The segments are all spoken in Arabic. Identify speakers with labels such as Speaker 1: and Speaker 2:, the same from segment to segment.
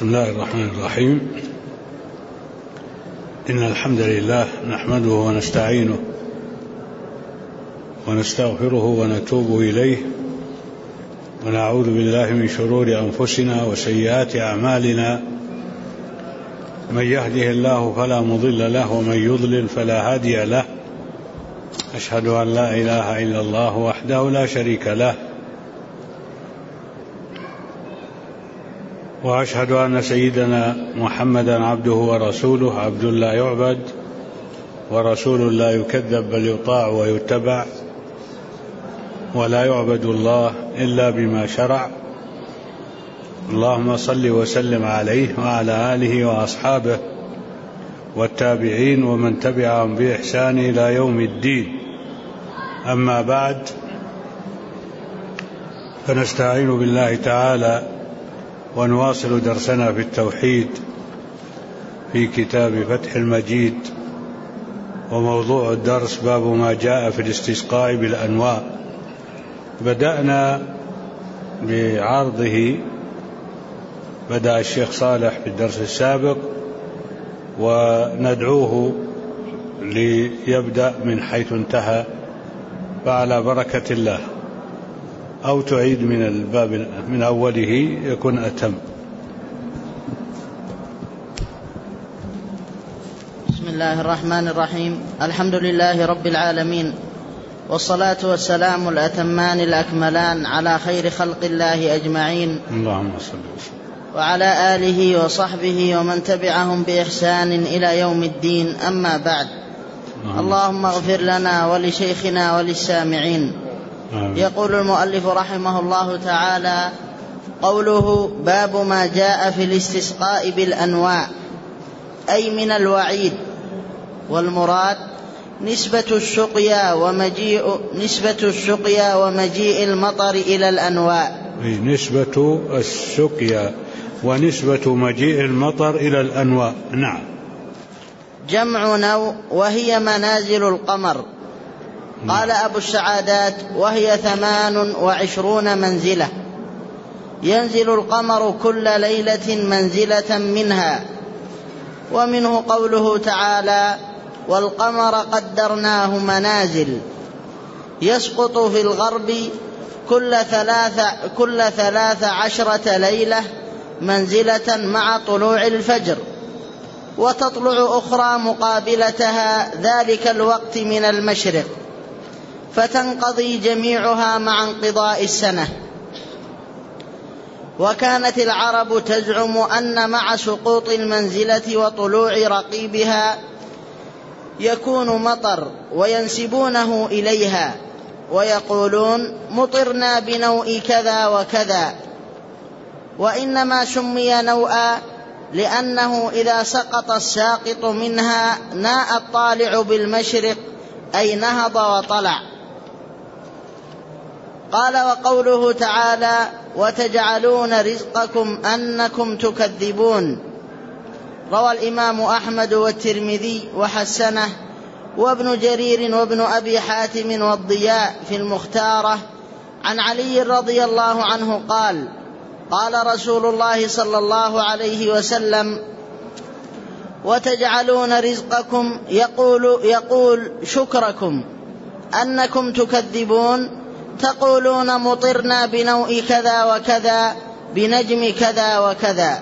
Speaker 1: بسم الله الرحمن الرحيم. إن الحمد لله نحمده ونستعينه ونستغفره ونتوب إليه ونعوذ بالله من شرور أنفسنا وسيئات أعمالنا. من يهده الله فلا مضل له ومن يضلل فلا هادي له. أشهد أن لا إله إلا الله وحده لا شريك له، وأشهد أن سيدنا محمدا عبده ورسوله، عبد لا يعبد ورسول لا يكذب بل يطاع ويتبع، ولا يعبد الله إلا بما شرع. اللهم صل وسلم عليه وعلى آله وأصحابه والتابعين ومن تبعهم بإحسان إلى يوم الدين. أما بعد، فنستعين بالله تعالى ونواصل درسنا في التوحيد في كتاب فتح المجيد، وموضوع الدرس باب ما جاء في الاستسقاء بالأنواع. بدأنا بعرضه، بدأ الشيخ صالح في الدرس السابق، وندعوه ليبدأ من حيث انتهى، فعلى بركة الله، أو تعيد من الباب من أوله يكون أتم.
Speaker 2: بسم الله الرحمن الرحيم. الحمد لله رب العالمين، والصلاة والسلام الأتمان الأكملان على خير خلق الله أجمعين،
Speaker 1: اللهم صل وسلم،
Speaker 2: وعلى آله وصحبه ومن تبعهم بإحسان إلى يوم الدين. أما بعد، اللهم اغفر لنا ولشيخنا وللسامعين. يقول المؤلف رحمه الله تعالى: قوله باب ما جاء في الاستسقاء بالأنواع، أي من الوعيد، والمراد نسبة السقيا ومجيء المطر إلى الأنواع.
Speaker 1: نسبة السقيا ونسبة مجيء المطر إلى الأنواع. نعم.
Speaker 2: جمع نوء، وهي منازل القمر. قال أبو السعادات: وهي 28 منزلة، ينزل القمر كل ليلة منزلة منها. ومنه قوله تعالى: والقمر قدرناه منازل، يسقط في الغرب كل 13 ليلة منزلة مع طلوع الفجر، وتطلع أخرى مقابلتها ذلك الوقت من المشرق، فتنقضي جميعها مع انقضاء السنة. وكانت العرب تزعم أن مع سقوط المنزلة وطلوع رقيبها يكون مطر، وينسبونه إليها ويقولون: مطرنا بنوء كذا وكذا. وإنما سمي نوءا لأنه إذا سقط الساقط منها ناء الطالع بالمشرق، أي نهض وطلع. قال: وقوله تعالى: وتجعلون رزقكم أنكم تكذبون، روى الإمام أحمد والترمذي وحسنه، وابن جرير وابن أبي حاتم والضياء في المختارة عن علي رضي الله عنه قال: قال رسول الله صلى الله عليه وسلم: وتجعلون رزقكم، يقول شكركم أنكم تكذبون، تقولون مطرنا بنوء كذا وكذا بنجم كذا وكذا.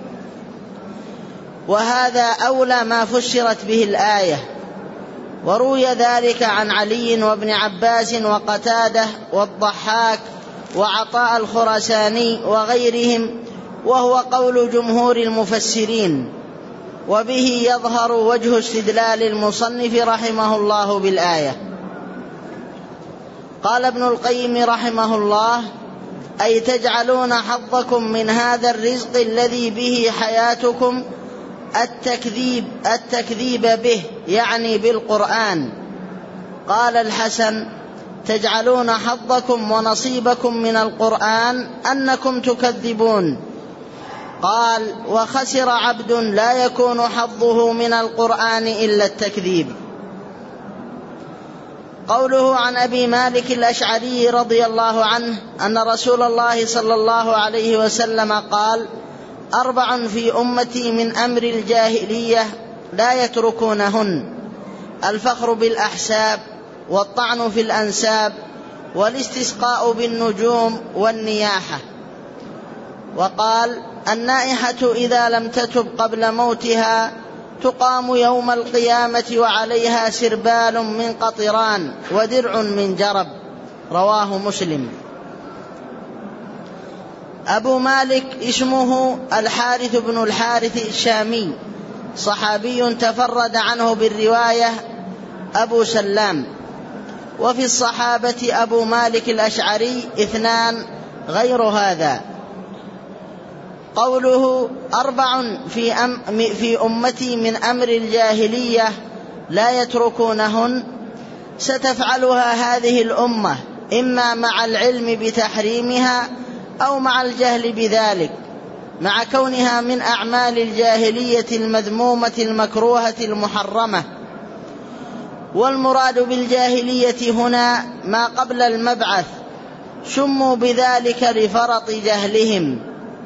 Speaker 2: وهذا أولى ما فسرت به الآية. وروي ذلك عن علي وابن عباس وقتادة والضحاك وعطاء الخراساني وغيرهم، وهو قول جمهور المفسرين، وبه يظهر وجه استدلال المصنف رحمه الله بالآية. قال ابن القيم رحمه الله: أي تجعلون حظكم من هذا الرزق الذي به حياتكم التكذيب به، يعني بالقرآن. قال الحسن: تجعلون حظكم ونصيبكم من القرآن أنكم تكذبون. قال: وخسر عبد لا يكون حظه من القرآن إلا التكذيب. قوله عن أبي مالك الأشعري رضي الله عنه أن رسول الله صلى الله عليه وسلم قال: 4 في أمتي من أمر الجاهلية لا يتركونهن: الفخر بالأحساب، والطعن في الأنساب، والاستسقاء بالنجوم، والنياحة. وقال: النائحة إذا لم تتب قبل موتها تقام يوم القيامة وعليها سربال من قطران ودرع من جرب. رواه مسلم. أبو مالك اسمه الحارث بن الحارث الشامي، صحابي تفرد عنه بالرواية أبو سلام. وفي الصحابة أبو مالك الأشعري 2 غير هذا. قوله 4 في أمتي من أمر الجاهلية لا يتركونهن، ستفعلها هذه الأمة إما مع العلم بتحريمها أو مع الجهل بذلك، مع كونها من أعمال الجاهلية المذمومة المكروهة المحرمة. والمراد بالجاهلية هنا ما قبل المبعث، سموا بذلك لفرط جهلهم.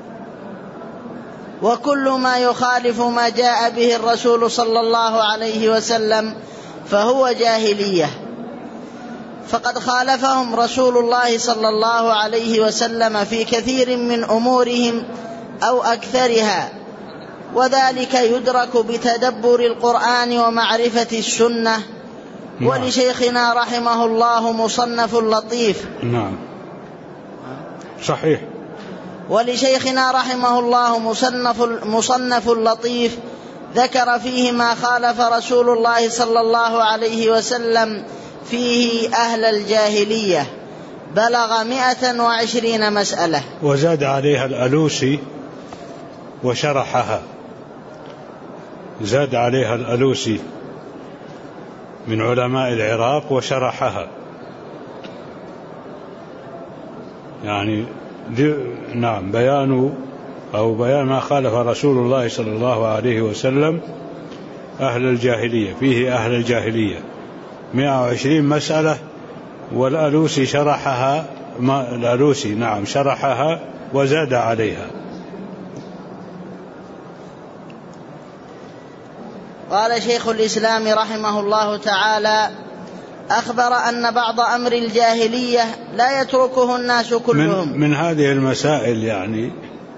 Speaker 2: وكل ما يخالف ما جاء به الرسول صلى الله عليه وسلم فهو جاهلية، فقد خالفهم رسول الله صلى الله عليه وسلم في كثير من أمورهم أو أكثرها، وذلك يدرك بتدبر القرآن ومعرفة السنة. ولشيخنا رحمه الله مصنف اللطيف.
Speaker 1: نعم صحيح.
Speaker 2: ولشيخنا رحمه الله مصنف اللطيف ذكر فيه ما خالف رسول الله صلى الله عليه وسلم فيه أهل الجاهلية، بلغ 120 مسألة.
Speaker 1: وزاد عليها الألوسي وشرحها، زاد عليها الألوسي من علماء العراق وشرحها، يعني نعم بيان ما خالف رسول الله صلى الله عليه وسلم أهل الجاهلية، فيه أهل الجاهلية 120 مسألة. والألوسي شرحها، الألوسي نعم شرحها وزاد عليها.
Speaker 2: قال شيخ الإسلام رحمه الله تعالى: أخبر أن بعض أمر الجاهلية لا يتركه الناس كلهم.
Speaker 1: من هذه المسائل يعني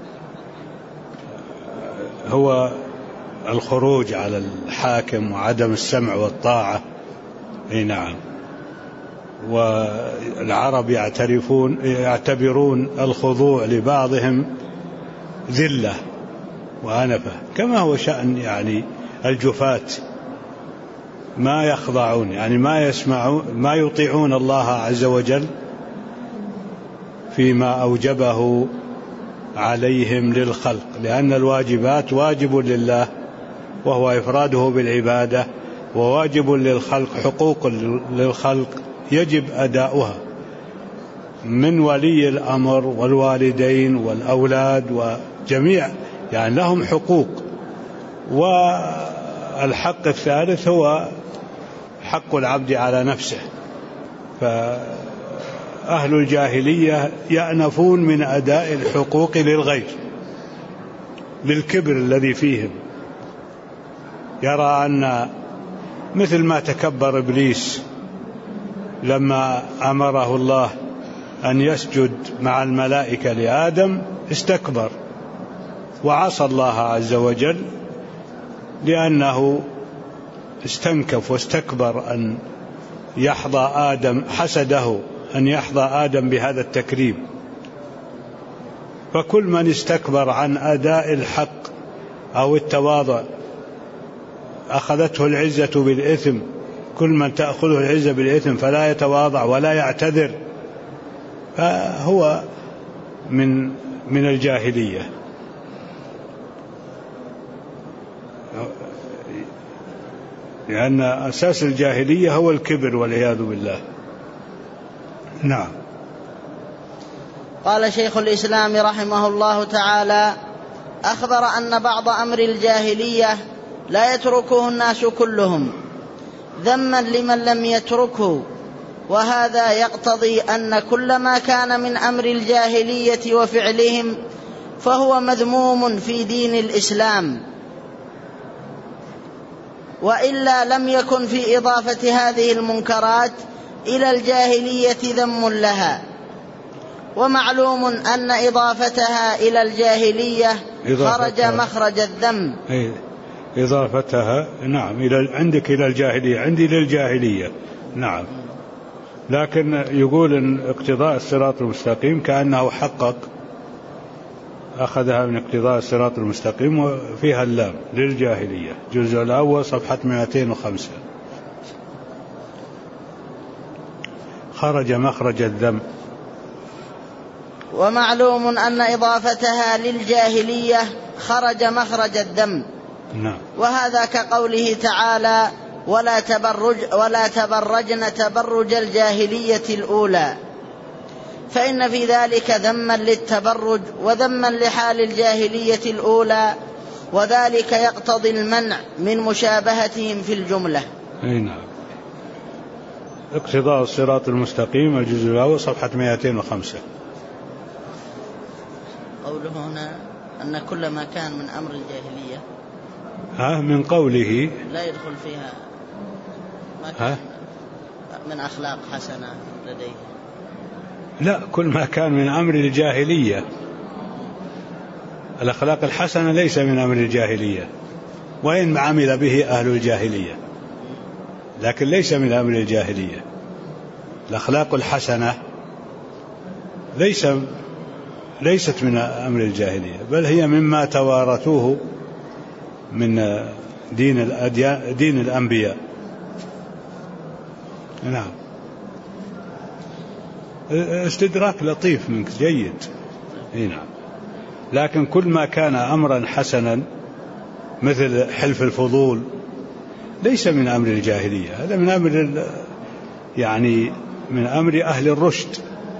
Speaker 1: هو الخروج على الحاكم وعدم السمع والطاعة. أي نعم. والعرب يعتبرون الخضوع لبعضهم ذلة وأنفة، كما هو شأن يعني الجفاة، ما يخضعون، يعني ما يسمعون، ما يطيعون الله عز وجل فيما أوجبه عليهم للخلق، لأن الواجبات واجب لله وهو إفراده بالعبادة، وواجب للخلق، حقوق للخلق يجب أداؤها من ولي الأمر والوالدين والأولاد وجميع، يعني لهم حقوق. والحق الثالث هو حق العبد على نفسه. فأهل الجاهلية يأنفون من أداء الحقوق للغير للكبر الذي فيهم، يرى أن مثل ما تكبر إبليس لما أمره الله أن يسجد مع الملائكة لآدم، استكبر وعصى الله عز وجل لأنه استنكف واستكبر أن يحظى آدم، حسده أن يحظى آدم بهذا التكريم. فكل من استكبر عن أداء الحق أو التواضع أخذته العزة بالإثم. كل من تأخذه العزة بالإثم فلا يتواضع ولا يعتذر فهو من الجاهلية. لأن أساس الجاهلية هو الكبر والعياذ بالله. نعم.
Speaker 2: قال شيخ الإسلام رحمه الله تعالى: أخبر أن بعض أمر الجاهلية لا يتركه الناس كلهم، ذما لمن لم يتركه. وهذا يقتضي أن كل ما كان من أمر الجاهلية وفعلهم فهو مذموم في دين الإسلام، وإلا لم يكن في إضافة هذه المنكرات إلى الجاهلية ذم لها. ومعلوم أن إضافتها إلى الجاهلية خرج مخرج الذم.
Speaker 1: إضافتها نعم عندك إلى الجاهلية، عندي للجاهلية نعم، لكن يقول إن اقتضاء الصراط المستقيم كأنه حقق، أخذها من اقتضاء الصراط المستقيم وفيها اللام للجاهلية، الجزء الأول صفحة 205. خرج مخرج الذم.
Speaker 2: ومعلوم أن إضافتها للجاهلية خرج مخرج الذم.
Speaker 1: نعم.
Speaker 2: وهذا كقوله تعالى: ولا تبرجن تبرج الجاهلية الأولى، فإن في ذلك ذما للتبرج وذما لحال الجاهلية الأولى، وذلك يقتضي المنع من مشابهتهم في الجملة.
Speaker 1: نعم. اقتضاء الصراط المستقيم الجزء الأول صفحة 205.
Speaker 2: قوله هنا أن كل ما كان من أمر الجاهلية
Speaker 1: من قوله
Speaker 2: لا يدخل فيها ما كان من أخلاق حسنة لديه.
Speaker 1: لا، كل ما كان من أمر الجاهلية. الأخلاق الحسنة ليس من أمر الجاهلية، وإن عمل به أهل الجاهلية، لكن ليس من أمر الجاهلية. الأخلاق الحسنة ليست من أمر الجاهلية، بل هي مما توارثوه من دين الأنبياء. نعم. استدراك لطيف منك جيد. نعم. لكن كل ما كان أمرا حسنا مثل حلف الفضول ليس من أمر الجاهلية، هذا من أمر من أمر أهل الرشد.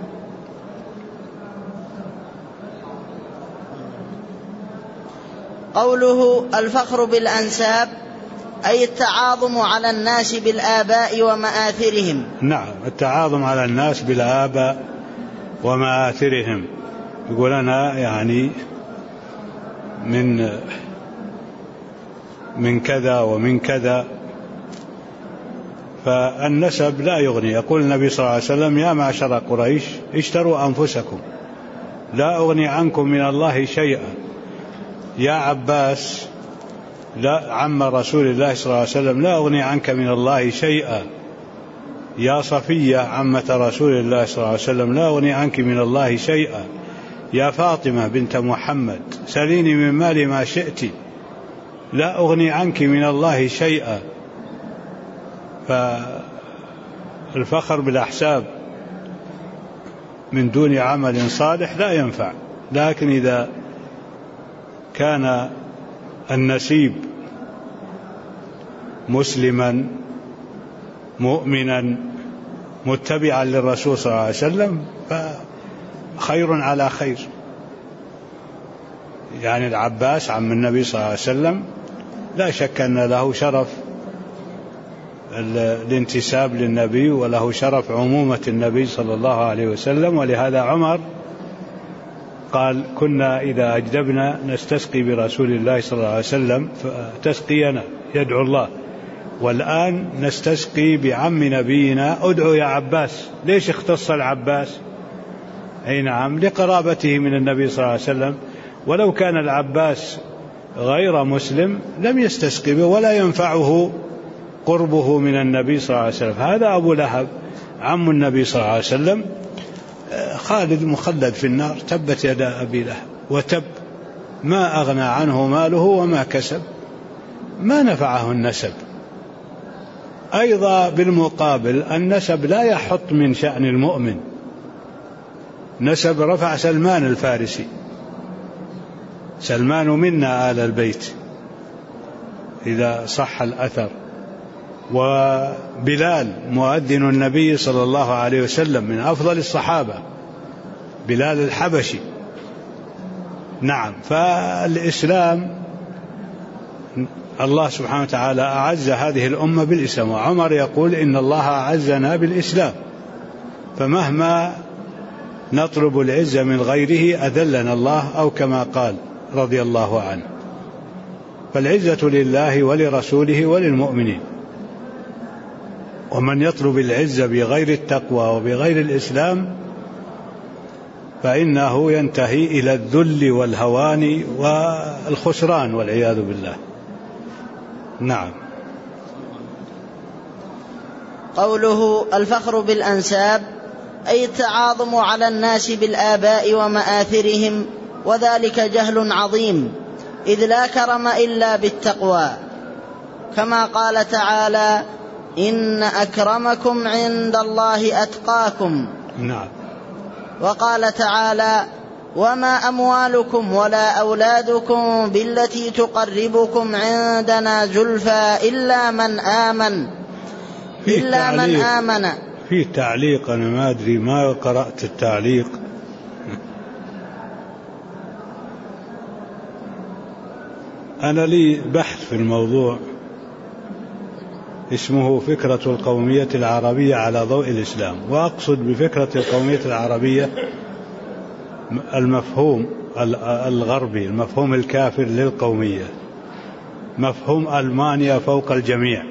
Speaker 2: قوله الفخر بالأنساب أي التعاظم على الناس بالآباء ومآثرهم.
Speaker 1: نعم، التعاظم على الناس بالآباء ومآثرهم. يقول أنا من كذا ومن كذا، فالنسب لا يغني. يقول النبي صلى الله عليه وسلم: يا معشر قريش اشتروا أنفسكم لا أغني عنكم من الله شيئا. يا عباس لا عم رسول الله صلى الله عليه وسلم لا أغني عنك من الله شيئا. يا صفية عمة رسول الله صلى الله عليه وسلم لا أغني عنك من الله شيئا. يا فاطمة بنت محمد سليني من مالي ما شئت لا أغني عنك من الله شيئا. فالفخر بالأحساب من دون عمل صالح لا ينفع، لكن إذا كان النسيب مسلما مؤمنا متبعا للرسول صلى الله عليه وسلم فخير على خير. العباس عم النبي صلى الله عليه وسلم لا شك أن له شرف الانتساب للنبي وله شرف عمومة النبي صلى الله عليه وسلم، ولهذا عمر قال: كنا إذا أجدبنا نستسقي برسول الله صلى الله عليه وسلم فتسقينا يدعو الله، والآن نستسقي بعم نبينا أدعو يا عباس. ليش اختص العباس؟ نعم، لقرابته من النبي صلى الله عليه وسلم، ولو كان العباس غير مسلم لم يستسقي به ولا ينفعه قربه من النبي صلى الله عليه وسلم. هذا أبو لهب عم النبي صلى الله عليه وسلم خالد مخلد في النار، تبت يدا أبي لهب وتب، ما أغنى عنه ماله وما كسب، ما نفعه النسب. أيضا بالمقابل النسب لا يحط من شأن المؤمن. نسب رفع سلمان الفارسي، سلمان منا آل البيت إذا صح الأثر، وبلال مؤذن النبي صلى الله عليه وسلم من أفضل الصحابة، بلال الحبشي. نعم، فالإسلام الله سبحانه وتعالى أعز هذه الأمة بالإسلام، وعمر يقول: إن الله أعزنا بالإسلام. فمهما نطلب العزة من غيره أذلنا الله، أو كما قال رضي الله عنه. فالعزة لله ولرسوله وللمؤمنين، ومن يطلب العزة بغير التقوى وبغير الإسلام فإنه ينتهي إلى الذل والهوان والخسران والعياذ بالله. نعم.
Speaker 2: قوله الفخر بالأنساب أي التعاظم على الناس بالآباء ومآثرهم، وذلك جهل عظيم، إذ لا كرم إلا بالتقوى، كما قال تعالى إن أكرمكم عند الله أتقاكم.
Speaker 1: نعم.
Speaker 2: وقال تعالى وما أموالكم ولا أولادكم بالتي تقربكم عندنا زلفى إلا من آمن.
Speaker 1: في تعليق، أنا ما أدري، ما قرأت التعليق. أنا لي بحث في الموضوع اسمه فكرة القومية العربية على ضوء الإسلام، وأقصد بفكرة القومية العربية المفهوم الغربي، المفهوم الكافر للقومية، مفهوم ألمانيا فوق الجميع.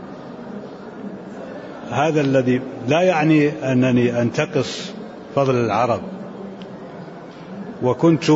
Speaker 1: هذا الذي لا يعني أنني أنتقص فضل العرب، وكنت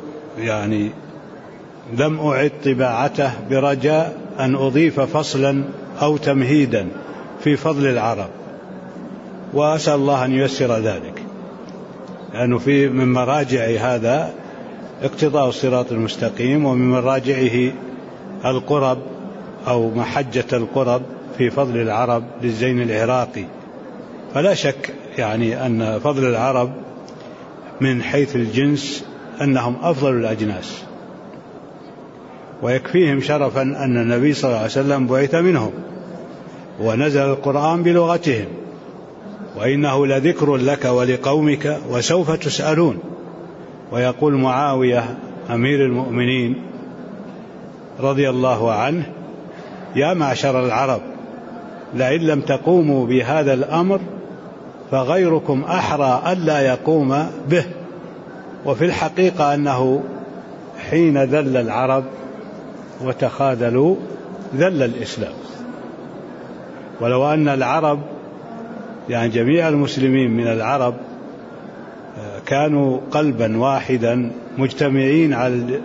Speaker 1: لم أعد طباعته برجاء أن أضيف فصلا أو تمهيدا في فضل العرب، وأسأل الله أن ييسر ذلك، لأنه من مراجع هذا اقتضاء الصراط المستقيم، ومن مراجعه القرب أو محجة القرب في فضل العرب للزين العراقي. فلا شك أن فضل العرب من حيث الجنس أنهم أفضل الأجناس، ويكفيهم شرفا أن النبي صلى الله عليه وسلم بعث منهم ونزل القرآن بلغتهم، وإنه لذكر لك ولقومك وسوف تسألون. ويقول معاوية أمير المؤمنين رضي الله عنه يا معشر العرب لئن لم تقوموا بهذا الأمر فغيركم أحرى ألا يقوم به. وفي الحقيقة أنه حين ذل العرب وتخاذلوا ذل الإسلام. ولو أن العرب جميع المسلمين من العرب كانوا قلبا واحدا مجتمعين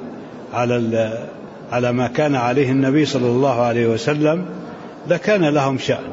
Speaker 1: على ما كان عليه النبي صلى الله عليه وسلم لكان لهم شأن.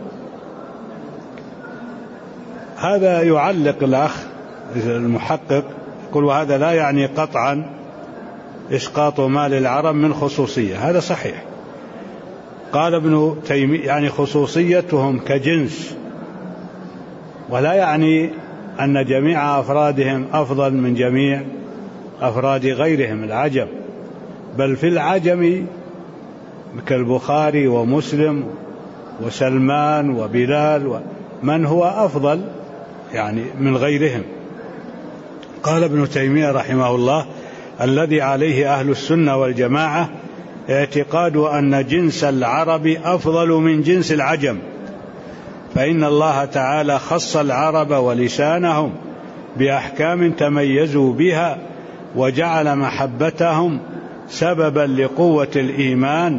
Speaker 1: هذا يعلق الأخ المحقق يقول وهذا لا يعني قطعا إسقاط مال العرب من خصوصية. هذا صحيح. قال ابن تيمية خصوصيتهم كجنس، ولا يعني أن جميع أفرادهم أفضل من جميع أفراد غيرهم العجم، بل في العجم كالبخاري ومسلم وسلمان وبلال من هو أفضل من غيرهم. قال ابن تيمية رحمه الله الذي عليه أهل السنة والجماعة اعتقاد أن جنس العرب أفضل من جنس العجم، فإن الله تعالى خص العرب ولسانهم بأحكام تميزوا بها، وجعل محبتهم سببا لقوة الإيمان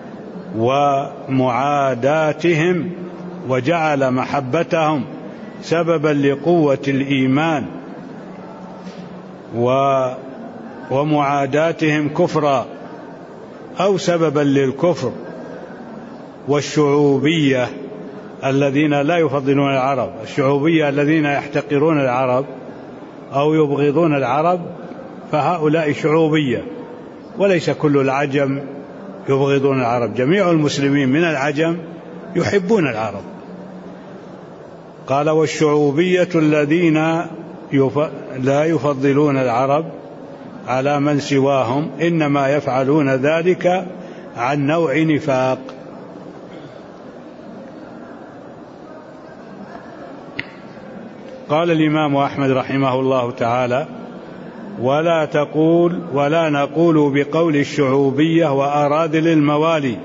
Speaker 1: ومعاداتهم ومعاداتهم كفرا أو سببا للكفر. والشعوبية الذين لا يفضلون العرب، الشعوبية الذين يحتقرون العرب أو يبغضون العرب، فهؤلاء شعوبية، وليس كل العجم يبغضون العرب، جميع المسلمين من العجم يحبون العرب. قال والشعوبية الذين لا يفضلون العرب على من سواهم إنما يفعلون ذلك عن نوع نفاق. قال الإمام أحمد رحمه الله تعالى ولا نقول بقول الشعوبية وأراذل الموالي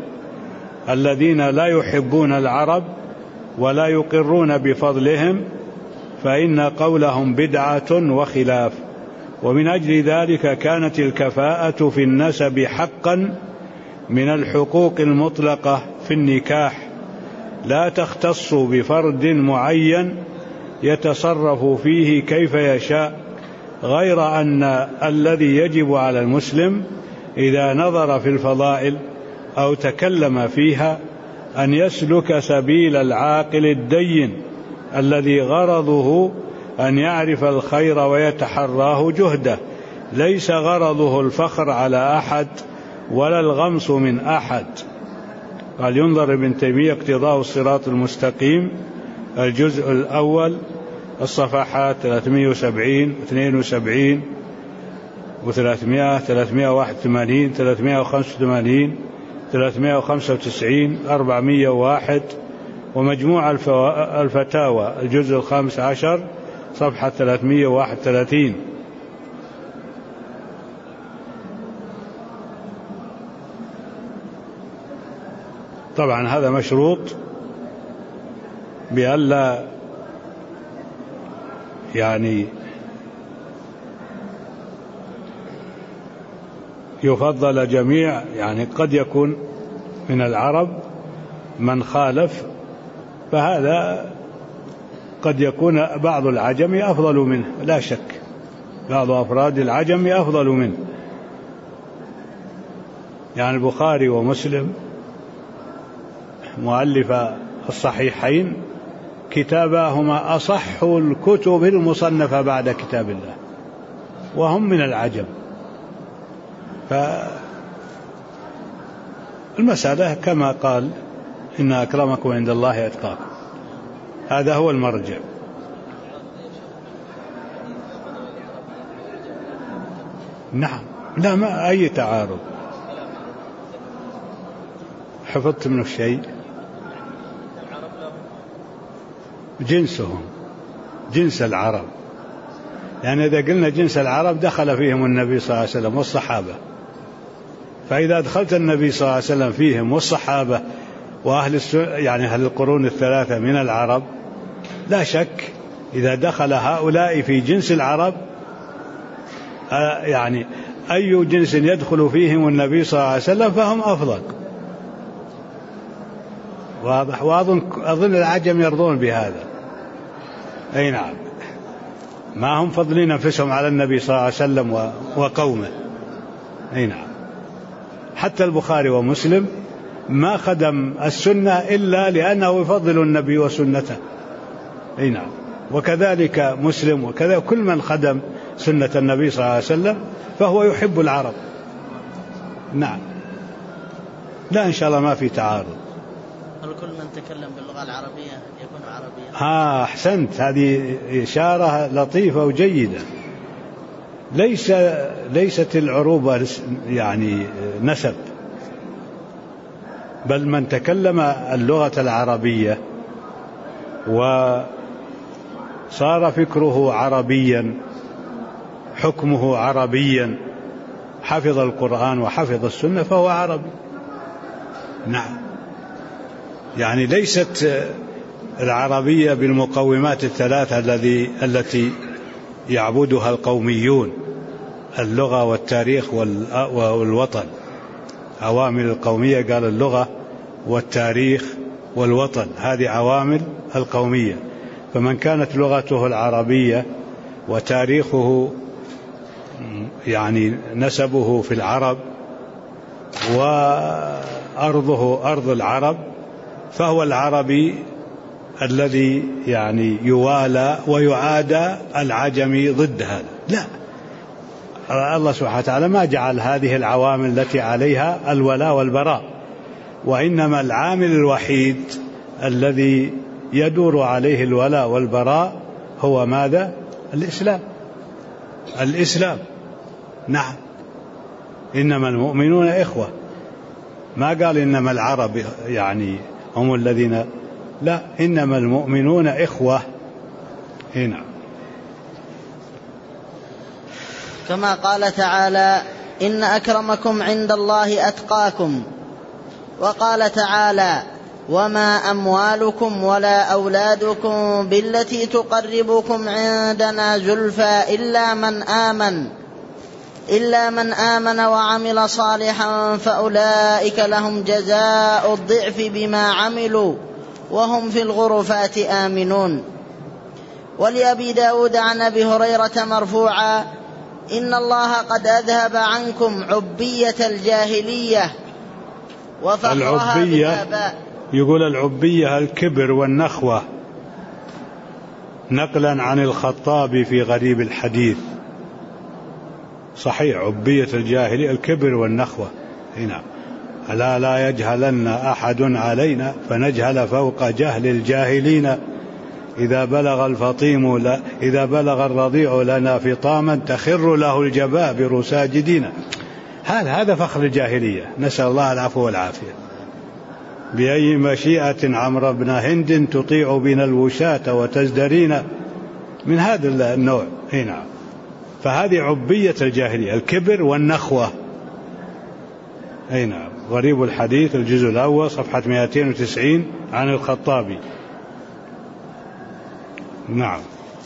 Speaker 1: الذين لا يحبون العرب ولا يقرون بفضلهم، فإن قولهم بدعة وخلاف. ومن أجل ذلك كانت الكفاءة في النسب حقا من الحقوق المطلقة في النكاح، لا تختص بفرد معين يتصرف فيه كيف يشاء، غير أن الذي يجب على المسلم إذا نظر في الفضائل أو تكلم فيها أن يسلك سبيل العاقل الدين الذي غرضه أن يعرف الخير ويتحراه جهده، ليس غرضه الفخر على أحد ولا الغمس من أحد. قال ينظر ابن تيمية اقتضاء الصراط المستقيم الجزء الأول الصفحات 370 72 و300 381 385 395 401 ومجموع الفتاوى الجزء 15 صفحة 331. طبعا هذا مشروط بألا يعني يفضل جميع، يعني قد يكون من العرب من خالف، فهذا قد يكون بعض العجم أفضل منه، لا شك بعض أفراد العجم أفضل منه. يعني البخاري ومسلم مؤلف الصحيحين كتاباهما أصح الكتب المصنفة بعد كتاب الله، وهم من العجم. فالمسألة كما قال إن أكرمكم عند الله أتقاكم، هذا هو المرجع. نعم، لا ما أي تعارض. حفظت منه الشيء، جنسهم جنس العرب، يعني إذا قلنا جنس العرب دخل فيهم النبي صلى الله عليه وسلم والصحابة، فإذا أدخلت النبي صلى الله عليه وسلم فيهم والصحابة وأهل يعني أهل القرون الثلاثة من العرب، لا شك إذا دخل هؤلاء في جنس العرب يعني أي جنس يدخل فيهم النبي صلى الله عليه وسلم فهم أفضل. واضح؟ وأظن العجم يرضون بهذا. أي نعم، ما هم فضلين أنفسهم على النبي صلى الله عليه وسلم وقومه. أي نعم، حتى البخاري ومسلم ما خدم السنة إلا لأنه يفضل النبي وسنته. أي نعم، وكذلك مسلم، وكذا كل من خدم سنة النبي صلى الله عليه وسلم فهو يحب العرب. نعم، لا إن شاء الله ما في تعارض.
Speaker 2: هل كل من تكلم باللغة العربية يكون عربيا؟
Speaker 1: أحسنت، هذه إشارة لطيفة وجيدة. ليست العروبة يعني نسب، بل من تكلم اللغة العربية وصار فكره عربيا، حكمه عربيا، حفظ القرآن وحفظ السنة فهو عربي. نعم، يعني ليست العربية بالمقومات الثلاثة التي يعبدها القوميون، اللغة والتاريخ والوطن. عوامل القومية قال اللغة والتاريخ والوطن، هذه عوامل القومية. فمن كانت لغته العربية وتاريخه يعني نسبه في العرب وأرضه أرض العرب فهو العربي الذي يعني يوالى ويعادى العجمي ضد هذا. لا، الله سبحانه وتعالى ما جعل هذه العوامل التي عليها الولاء والبراء، وإنما العامل الوحيد الذي يدور عليه الولاء والبراء هو ماذا؟ الإسلام. نعم، إنما المؤمنون إخوة، ما قال إنما العرب يعني هم الذين، لا، إنما المؤمنون إخوة. هنا
Speaker 2: كما قال تعالى إن أكرمكم عند الله أتقاكم. وقال تعالى وما أموالكم ولا أولادكم بالتي تقربكم عندنا زلفى إلا من آمن وعمل صالحا فأولئك لهم جزاء الضعف بما عملوا وهم في الغرفات آمنون. ولأبي داود عن أبي هريرة مرفوعا: إن الله قد أذهب عنكم عبية الجاهلية وفخرها بالآباء.
Speaker 1: يقول العبية الكبر والنخوة، نقلا عن الخطابي في غريب الحديث. صحيح، عبية الجاهلية الكبر والنخوة. هنا ألا لا يجهلن أحد علينا فنجهل فوق جهل الجاهلين، إذا بلغ الرضيع لنا فطاما تخر له الجبابر ساجدين. هذا فخر الجاهلية، نسأل الله العفو والعافية. بأي مشيئة عمرو بن هند تطيع بنا الوشاة وتزدرين، من هذا النوع. هنا فهذه عبية الجاهلية، الكبر والنخوة. هنا غريب الحديث الجزء الأول صفحة 290 عن الخطابي. نعم.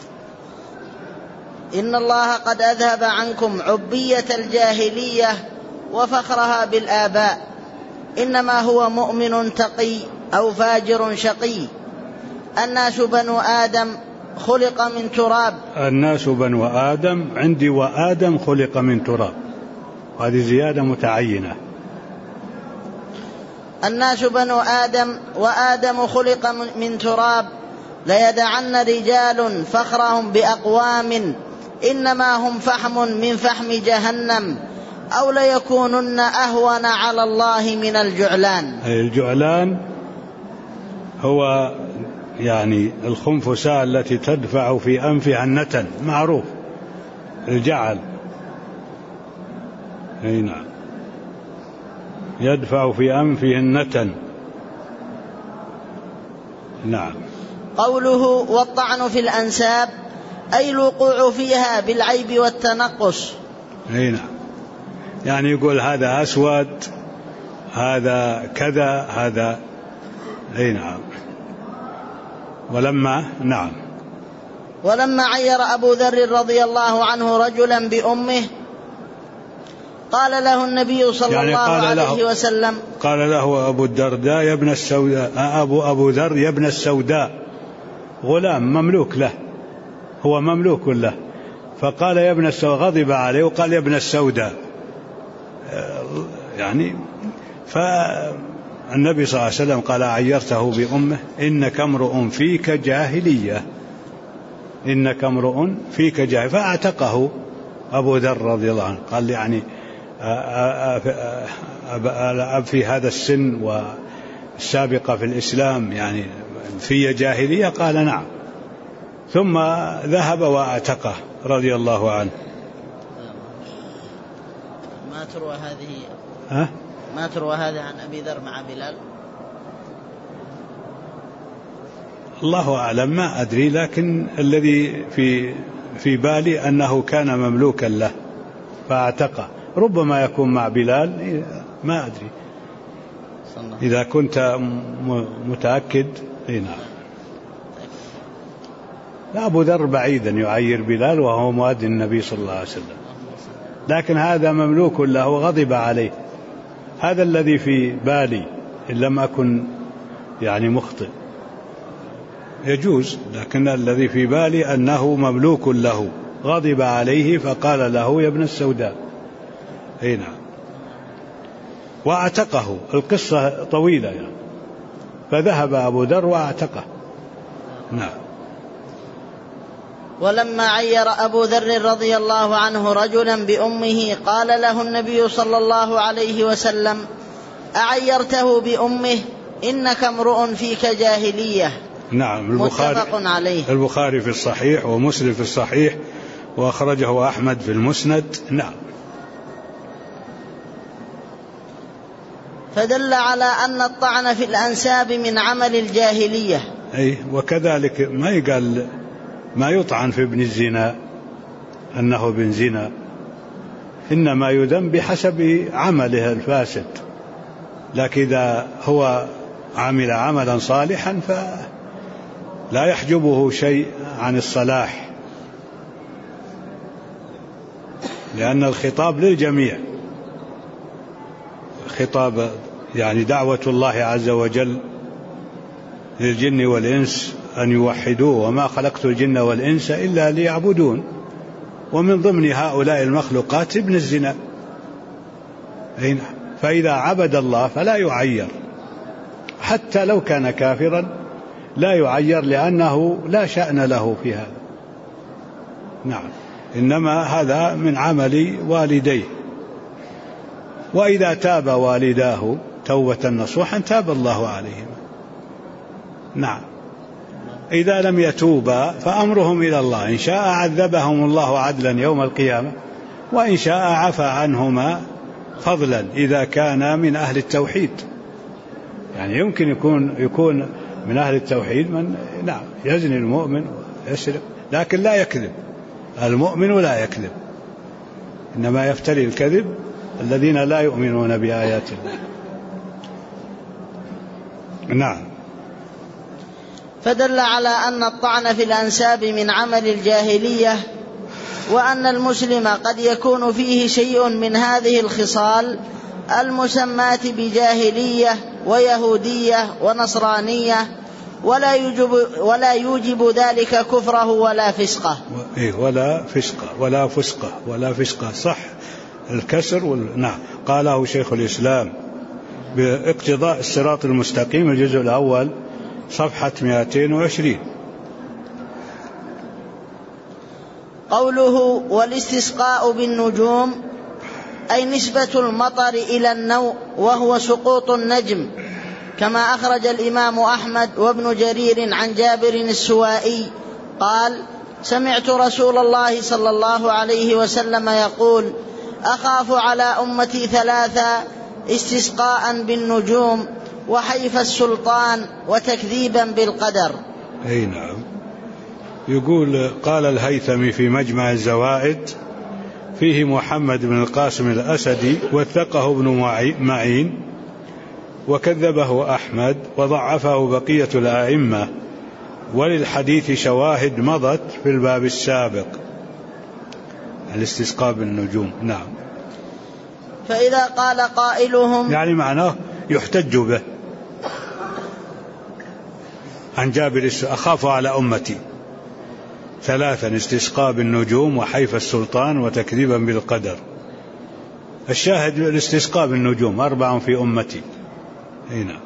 Speaker 2: إن الله قد أذهب عنكم عبية الجاهلية وفخرها بالآباء، إنما هو مؤمن تقي أو فاجر شقي. الناس بنو آدم خلق من تراب.
Speaker 1: الناس بنو آدم، عندي وآدم خلق من تراب، هذه زيادة متعينة.
Speaker 2: الناس بنو آدم وآدم خلق من تراب، ليدعن رجال فخرهم بأقوام إنما هم فحم من فحم جهنم أو ليكونن أهون على الله من الجعلان.
Speaker 1: الجعلان هو يعني الخنفساء التي تدفع في أنفها النتن، معروف الجعل. نعم، يدفع في أنفه النتن. نعم.
Speaker 2: قوله والطعن في الأنساب أي الوقوع فيها بالعيب والتنقص.
Speaker 1: نعم، يعني يقول هذا أسود، هذا كذا، هذا. نعم.
Speaker 2: ولما عير أبو ذر رضي الله عنه رجلا بأمه قال له النبي صلى الله عليه وسلم،
Speaker 1: قال له أبو الدرداء يا ابن السوداء، أبو ذر يا ابن السوداء، غلام مملوك له، هو مملوك له، فقال يا ابن السوداء، غضب عليه وقال يا ابن السوداء. يعني فالنبي صلى الله عليه وسلم قال عيرته بأمه إنك امرؤ فيك جاهلية، إنك امرؤ فيك جاهلية، فأعتقه أبو ذر رضي الله عنه. قال يعني في هذا السن والسابقة في الإسلام يعني في جاهلية؟ قال نعم. ثم ذهب وأعتقه رضي الله عنه.
Speaker 2: ما تروى هذه عن أبي ذر مع بلال؟
Speaker 1: الله أعلم، ما أدري، لكن الذي في بالي أنه كان مملوكا له فأعتقه، ربما يكون مع بلال، ما أدري إذا كنت متأكد. نعم. لا، أبو ذر بعيدا يعير بلال وهو مؤذن النبي صلى الله عليه وسلم، لكن هذا مملوك له غضب عليه. هذا الذي في بالي إن لم أكن يعني مخطئ، يجوز، لكن الذي في بالي أنه مملوك له غضب عليه فقال له يا ابن السوداء. نعم. واعتقه، القصة طويلة يعني. فذهب أبو ذر واعتقه. نعم.
Speaker 2: ولما عير أبو ذر رضي الله عنه رجلا بأمه قال له النبي صلى الله عليه وسلم أعيرته بأمه إنك امرؤ فيك جاهلية.
Speaker 1: نعم.
Speaker 2: متفق عليه.
Speaker 1: البخاري في الصحيح ومسلم في الصحيح وأخرجه أحمد في المسند. نعم.
Speaker 2: فدل على أن الطعن في الأنساب من عمل الجاهلية.
Speaker 1: وكذلك ما يقال ما يطعن في ابن الزنا أنه ابن زنا، إنما يذم بحسب عمله الفاسد، لكن إذا هو عمل عملا صالحا فلا يحجبه شيء عن الصلاح، لأن الخطاب للجميع، خطاب يعني دعوة الله عز وجل للجن والإنس أن يوحدوه، وما خلقت الجن والإنس إلا ليعبدون، ومن ضمن هؤلاء المخلوقات ابن الزنا، فإذا عبد الله فلا يعير، حتى لو كان كافرا لا يعير، لأنه لا شأن له في هذا. نعم، إنما هذا من عمل والديه، وإذا تاب والداه توبة نصوحا تاب الله عليهما. نعم، إذا لم يتوبا فأمرهم إلى الله، إن شاء عذبهم الله عدلا يوم القيامة، وإن شاء عفى عنهما فضلا إذا كان من أهل التوحيد. يعني يمكن يكون من أهل التوحيد من نعم يزني المؤمن ويسرق، لكن لا يكذب، المؤمن لا يكذب، إنما يفتري الكذب الذين لا يؤمنون بآيات الله. نعم.
Speaker 2: فدل على أن الطعن في الأنساب من عمل الجاهلية، وأن المسلم قد يكون فيه شيء من هذه الخصال المسمات بجاهلية ويهودية ونصرانية، ولا يوجب ذلك كفره ولا فسقه.
Speaker 1: ولا فسقه صح، الكسر نعم. قاله شيخ الإسلام باقتضاء الصراط المستقيم الجزء الأول صفحة 220.
Speaker 2: قوله والاستسقاء بالنجوم أي نسبة المطر إلى النوء، وهو سقوط النجم، كما أخرج الإمام أحمد وابن جرير عن جابر السوائي قال: سمعت رسول الله صلى الله عليه وسلم يقول: أخاف على أمتي ثلاثة: استسقاء بالنجوم، وحيف السلطان، وتكذيبا بالقدر.
Speaker 1: أي نعم. يقول قال الهيثمي في مجمع الزوائد فيه محمد بن القاسم الأسدي وثقه ابن معين وكذبه أحمد وضعفه بقية الأئمة، وللحديث شواهد مضت في الباب السابق. الاستسقاء بالنجوم. نعم.
Speaker 2: فإذا قال قائلهم،
Speaker 1: يعني معناه يحتج به، عن جابر: أخاف على أمتي ثلاثا: استسقاء بالنجوم، وحيف السلطان، وتكذيبا بالقدر. الشاهد الاستسقاء بالنجوم 4 في أمتي. هنا.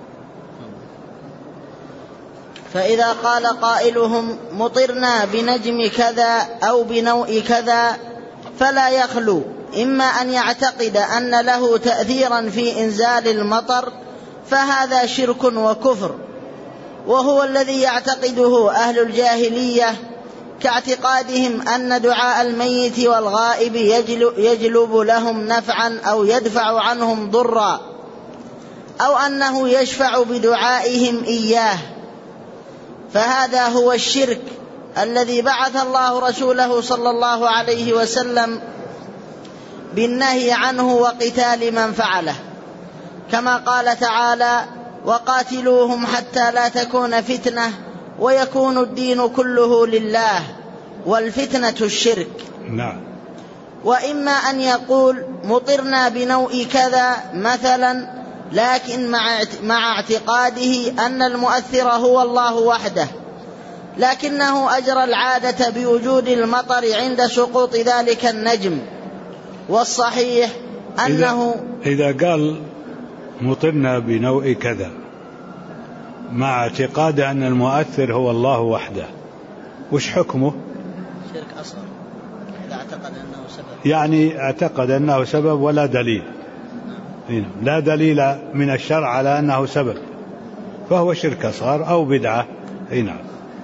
Speaker 2: فإذا قال قائلهم: مطرنا بنجم كذا أو بنوء كذا، فلا يخلو إما أن يعتقد أن له تأثيرا في إنزال المطر، فهذا شرك وكفر، وهو الذي يعتقده أهل الجاهلية، كاعتقادهم أن دعاء الميت والغائب يجلب لهم نفعا أو يدفع عنهم ضرا، أو أنه يشفع بدعائهم إياه، فهذا هو الشرك الذي بعث الله رسوله صلى الله عليه وسلم بالنهي عنه وقتال من فعله، كما قال تعالى: وقاتلوهم حتى لا تكون فتنة ويكون الدين كله لله والفتنة الشرك.
Speaker 1: نعم.
Speaker 2: وإما أن يقول: مطرنا بنوء كذا مثلا، لكن مع اعتقاده أن المؤثر هو الله وحده، لكنه أجرى العادة بوجود المطر عند سقوط ذلك النجم، والصحيح أنه
Speaker 1: إذا قال مطرنا بنوء كذا مع اعتقاد أن المؤثر هو الله وحده، وش حكمه؟
Speaker 2: شرك أصغر، إذا اعتقد أنه سبب،
Speaker 1: يعني اعتقد أنه سبب ولا دليل، لا دليل من الشرع على أنه سبب، فهو شرك أصغر أو بدعة. نعم.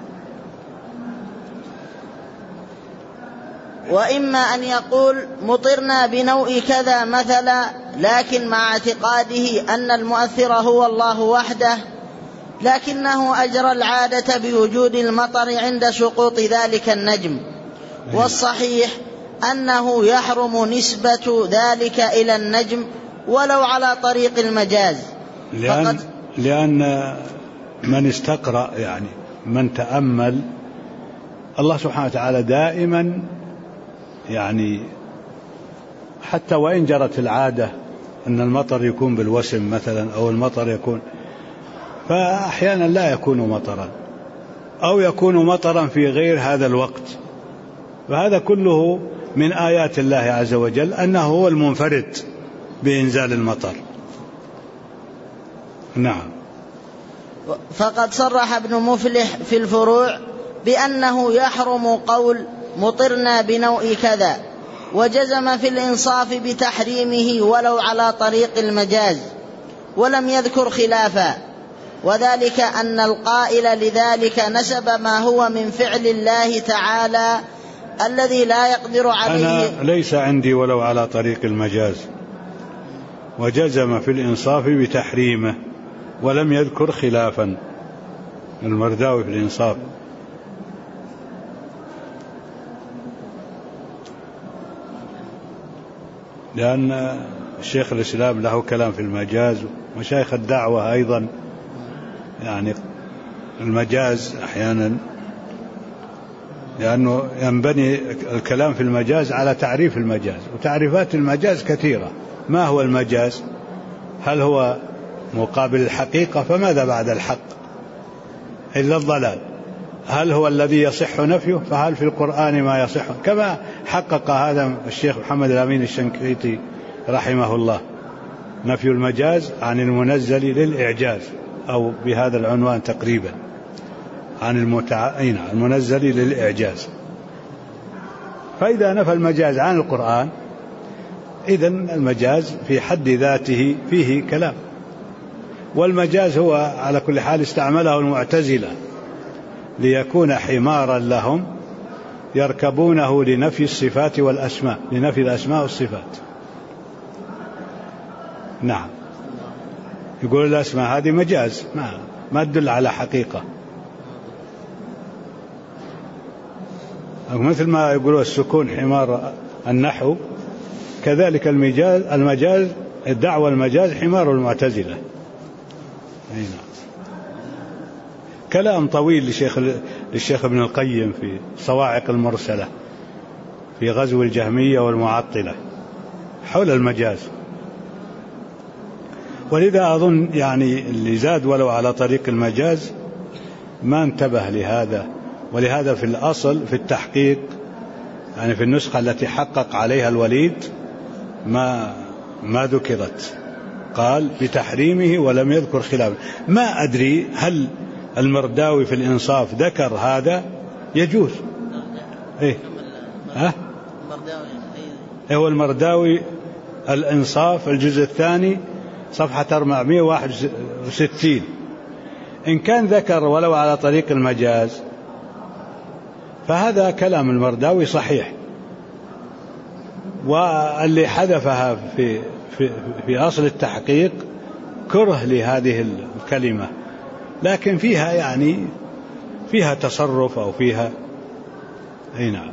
Speaker 2: وإما أن يقول: مطرنا بنوء كذا مثلا، لكن مع اعتقاده أن المؤثر هو الله وحده، لكنه أجرى العادة بوجود المطر عند سقوط ذلك النجم، والصحيح أنه يحرم نسبة ذلك إلى النجم ولو على طريق المجاز،
Speaker 1: لأن من استقرأ يعني من تأمل الله سبحانه وتعالى دائما يعني حتى وإن جرت العادة أن المطر يكون بالوسم مثلا أو المطر يكون، فأحيانا لا يكون مطرا أو يكون مطرا في غير هذا الوقت، فهذا كله من آيات الله عز وجل أنه هو المنفرد بإنزال المطر. نعم.
Speaker 2: فقد صرح ابن مفلح في الفروع بأنه يحرم قول مطرنا بنوء كذا، وجزم في الإنصاف بتحريمه ولو على طريق المجاز، ولم يذكر خلافا، وذلك أن القائل لذلك نسب ما هو من فعل الله تعالى الذي لا يقدر عليه.
Speaker 1: أنا ليس عندي ولو على طريق المجاز، وجزم في الإنصاف بتحريمه ولم يذكر خلافا. المرداوي في الإنصاف. لأن الشيخ الإسلام له كلام في المجاز، ومشايخ الدعوة أيضا يعني المجاز أحيانا، لأنه ينبني الكلام في المجاز على تعريف المجاز، وتعريفات المجاز كثيرة. ما هو المجاز؟ هل هو مقابل الحقيقة؟ فماذا بعد الحق إلا الضلال؟ هل هو الذي يصح نفيه؟ فهل في القرآن ما يصح؟ كما حقق هذا الشيخ محمد الأمين الشنقيطي رحمه الله، نفي المجاز عن المنزل للإعجاز، أو بهذا العنوان تقريبا عن المنزل للإعجاز. فإذا نفى المجاز عن القرآن إذن المجاز في حد ذاته فيه كلام. والمجاز هو على كل حال استعمله المعتزلة ليكون حمارا لهم يركبونه لنفي الصفات والأسماء، لنفي الأسماء والصفات. نعم. يقول الأسماء هذه مجاز ما تدل على حقيقة، مثل ما يقولوا السكون حمار النحو، كذلك المجاز الدعوة المجاز حمار المعتزلة. كلام طويل للشيخ ابن القيم في صواعق المرسلة في غزو الجهمية والمعطلة حول المجاز. ولذا أظن يعني اللي زاد ولو على طريق المجاز ما انتبه لهذا. ولهذا في الأصل في التحقيق يعني في النسخة التي حقق عليها الوليد ما ذكرت، قال بتحريمه ولم يذكر خلافه. ما أدري هل المرداوي في الإنصاف ذكر هذا؟ يجوز. إيه؟ هو المرداوي الإنصاف الجزء الثاني صفحة 461. إن كان ذكر ولو على طريق المجاز فهذا كلام المرداوي صحيح، واللي حذفها في أصل التحقيق كره لهذه الكلمة، لكن فيها يعني فيها تصرف أو فيها أي نعم.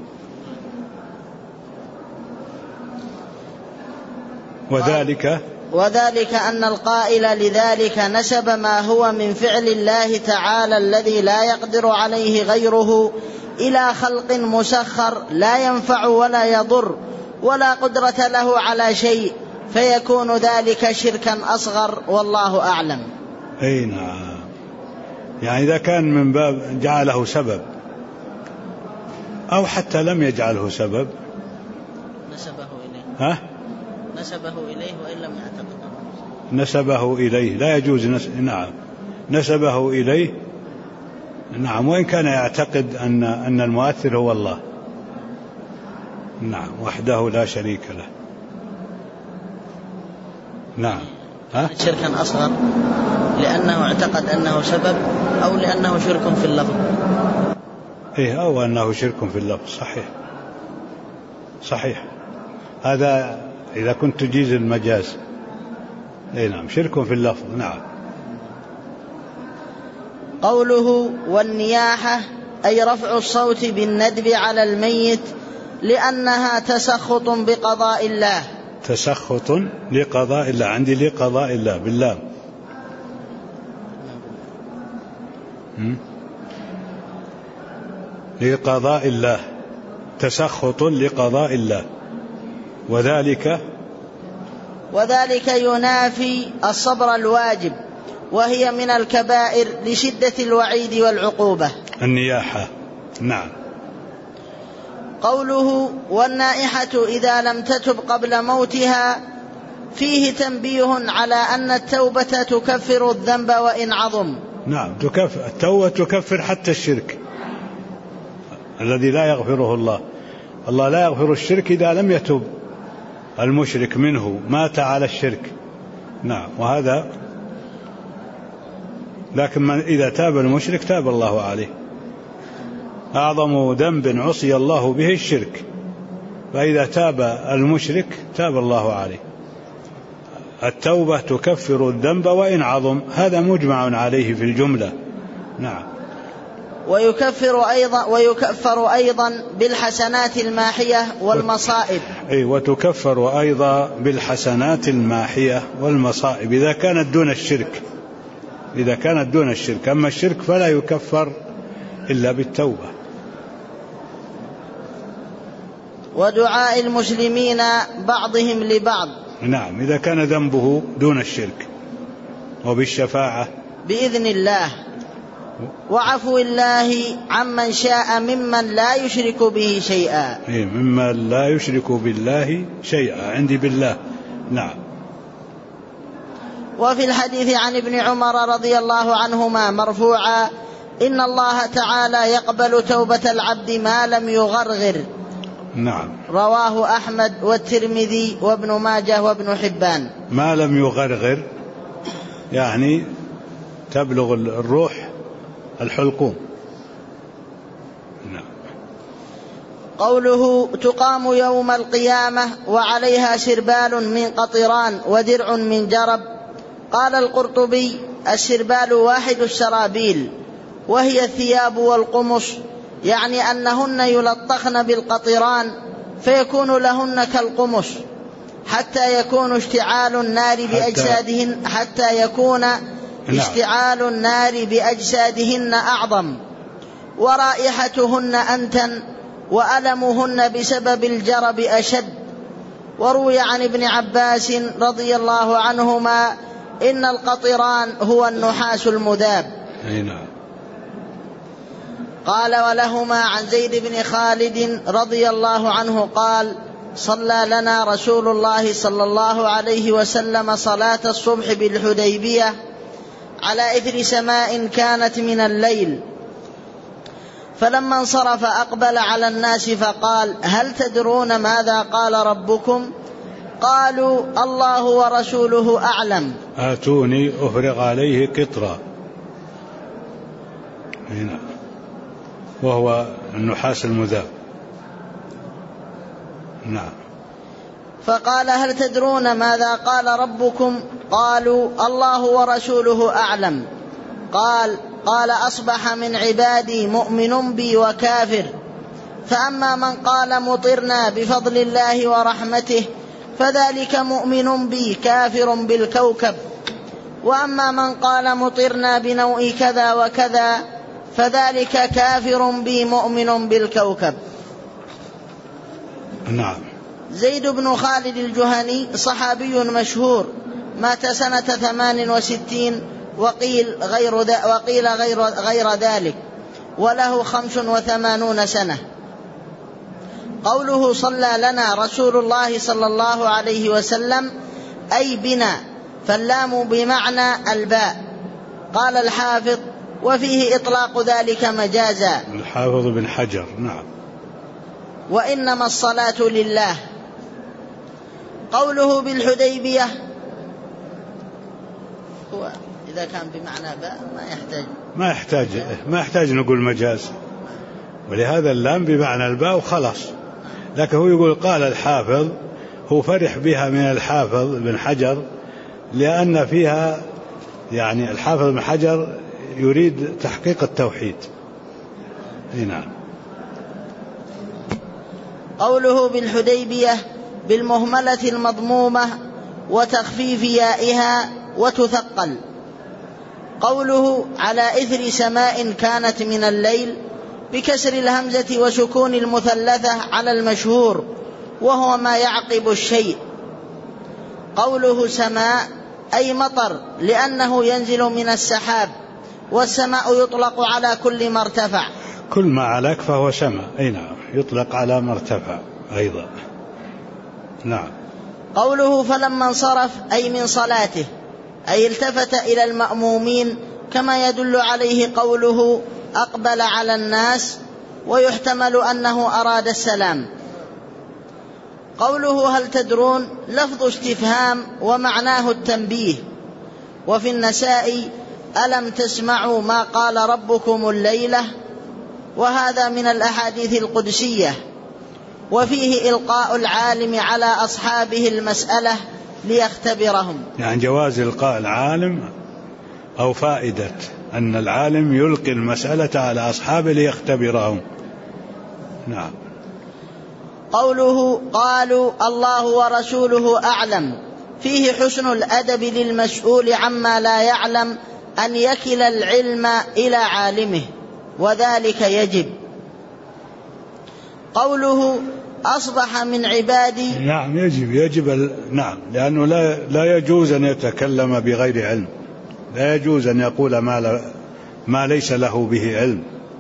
Speaker 2: وذلك أن القائل لذلك نسب ما هو من فعل الله تعالى الذي لا يقدر عليه غيره إلى خلق مسخر لا ينفع ولا يضر ولا قدرة له على شيء، فيكون ذلك شركا أصغر، والله أعلم.
Speaker 1: أي نعم. يعني إذا كان من باب جعله سبب أو حتى لم يجعله سبب
Speaker 2: نسبه إليه وإن لم يعتقد
Speaker 1: نسبه إليه لا يجوز نعم نسبه إليه نعم، وإن كان يعتقد أن المؤثر هو الله نعم وحده لا شريك له. نعم.
Speaker 2: شركا أصغر لأنه اعتقد أنه سبب أو لأنه شرك في اللفظ.
Speaker 1: إيه أو أنه شرك في اللفظ. صحيح هذا إذا كنت تجيز المجاز. إيه نعم شرك في اللفظ. نعم.
Speaker 2: قوله والنياحة أي رفع الصوت بالندب على الميت لأنها تسخط بقضاء الله.
Speaker 1: تسخط لقضاء الله، عندي لقضاء الله بالله. لقضاء الله، تسخط لقضاء الله، وذلك
Speaker 2: ينافي الصبر الواجب، وهي من الكبائر لشدة الوعيد والعقوبة.
Speaker 1: النياحة. نعم.
Speaker 2: قوله والنائحة إذا لم تتب قبل موتها فيه تنبيه على أن التوبة تكفر الذنب وإن عظم.
Speaker 1: نعم، التوبة تكفر حتى الشرك الذي لا يغفره الله. الله لا يغفر الشرك إذا لم يتب المشرك منه، مات على الشرك. نعم، وهذا لكن إذا تاب المشرك تاب الله عليه. أعظم ذنب عصي الله به الشرك، فإذا تاب المشرك تاب الله عليه. التوبة تكفر الذنب وإن عظم، هذا مجمع عليه في الجملة. نعم.
Speaker 2: ويكفر أيضا بالحسنات الماحية والمصائب.
Speaker 1: وتكفر أيضا بالحسنات الماحية والمصائب إذا كانت دون الشرك. أما الشرك فلا يكفر إلا بالتوبة.
Speaker 2: ودعاء المسلمين بعضهم لبعض.
Speaker 1: نعم، إذا كان ذنبه دون الشرك. وبالشفاعة
Speaker 2: بإذن الله، وعفو الله عمن شاء ممن لا يشرك به شيئا.
Speaker 1: ممن لا يشرك بالله شيئا، عندي بالله. نعم.
Speaker 2: وفي الحديث عن ابن عمر رضي الله عنهما مرفوعا: إن الله تعالى يقبل توبة العبد ما لم يغرغر.
Speaker 1: نعم.
Speaker 2: رواه أحمد والترمذي وابن ماجه وابن حبان.
Speaker 1: ما لم يغرغر يعني تبلغ الروح الحلقوم. نعم.
Speaker 2: قوله تقام يوم القيامة وعليها سربال من قطران ودرع من جرب. قال القرطبي: السربال واحد السرابيل، وهي الثياب والقمص، يعني أنهن يلطخن بالقطران فيكون لهن كالقمص حتى يكون اشتعال النار بأجسادهن أعظم، ورائحتهن أنتن، وألمهن بسبب الجرب أشد. وروي عن ابن عباس رضي الله عنهما: إن القطران هو النحاس المذاب. قال: ولهما عن زيد بن خالد رضي الله عنه قال: صلى لنا رسول الله صلى الله عليه وسلم صلاة الصبح بالحديبية على إثر سماء كانت من الليل، فلما انصرف أقبل على الناس فقال: هل تدرون ماذا قال ربكم؟ قالوا: الله ورسوله أعلم.
Speaker 1: آتوني أفرغ عليه قطرا، وهو النحاس المذاب. نعم.
Speaker 2: فقال: هل تدرون ماذا قال ربكم؟ قالوا: الله ورسوله أعلم. قال: أصبح من عبادي مؤمن بي وكافر، فأما من قال مطرنا بفضل الله ورحمته فذلك مؤمن بي كافر بالكوكب، وأما من قال مطرنا بنوء كذا وكذا فذلك كافر بي مؤمن بالكوكب.
Speaker 1: نعم.
Speaker 2: زيد بن خالد الجهني صحابي مشهور، مات سنة 68 وقيل غير ذلك، وله 85 سنة. قوله صلى لنا رسول الله صلى الله عليه وسلم أي بنا، فاللام بمعنى الباء. قال الحافظ: وفيه إطلاق ذلك مجازا.
Speaker 1: الحافظ بن حجر. نعم.
Speaker 2: وإنما الصلاة لله. قوله بالحديبية هو إذا كان بمعنى باء ما
Speaker 1: يحتاج نقول مجاز، ولهذا اللام بمعنى الباء وخلاص. لكن هو يقول قال الحافظ، هو فرح بها من الحافظ بن حجر لأن فيها يعني الحافظ بن حجر يريد تحقيق التوحيد. نعم.
Speaker 2: قوله بالحديبية بالمهملة المضمومة وتخفيف يائها وتثقل. قوله على إثر سماء كانت من الليل بكسر الهمزة وسكون المثلثة على المشهور وهو ما يعقب الشيء. قوله سماء أي مطر لأنه ينزل من السحاب، والسماء يطلق على كل ما ارتفع.
Speaker 1: كل ما عليك فهو سماء، أي نعم، يطلق على ما ارتفع أيضا. نعم.
Speaker 2: قوله فلما انصرف أي من صلاته، أي التفت إلى المأمومين، كما يدل عليه قوله أقبل على الناس، ويحتمل أنه أراد السلام. قوله هل تدرون لفظ استفهام ومعناه التنبيه. وفي النسائي ألم تسمعوا ما قال ربكم الليلة، وهذا من الأحاديث القدسية، وفيه إلقاء العالم على أصحابه المسألة ليختبرهم.
Speaker 1: يعني جواز إلقاء العالم أو فائدة أن العالم يلقي المسألة على أصحابه ليختبرهم. نعم.
Speaker 2: قوله قالوا الله ورسوله أعلم، فيه حسن الأدب للمسؤول عما لا يعلم أن يكل العلم إلى عالمه، وذلك يجب. قوله أصبح من عبادي،
Speaker 1: نعم يجب نعم، لأنه لا يجوز أن يتكلم بغير علم، لا يجوز أن يقول ما ليس له به علم،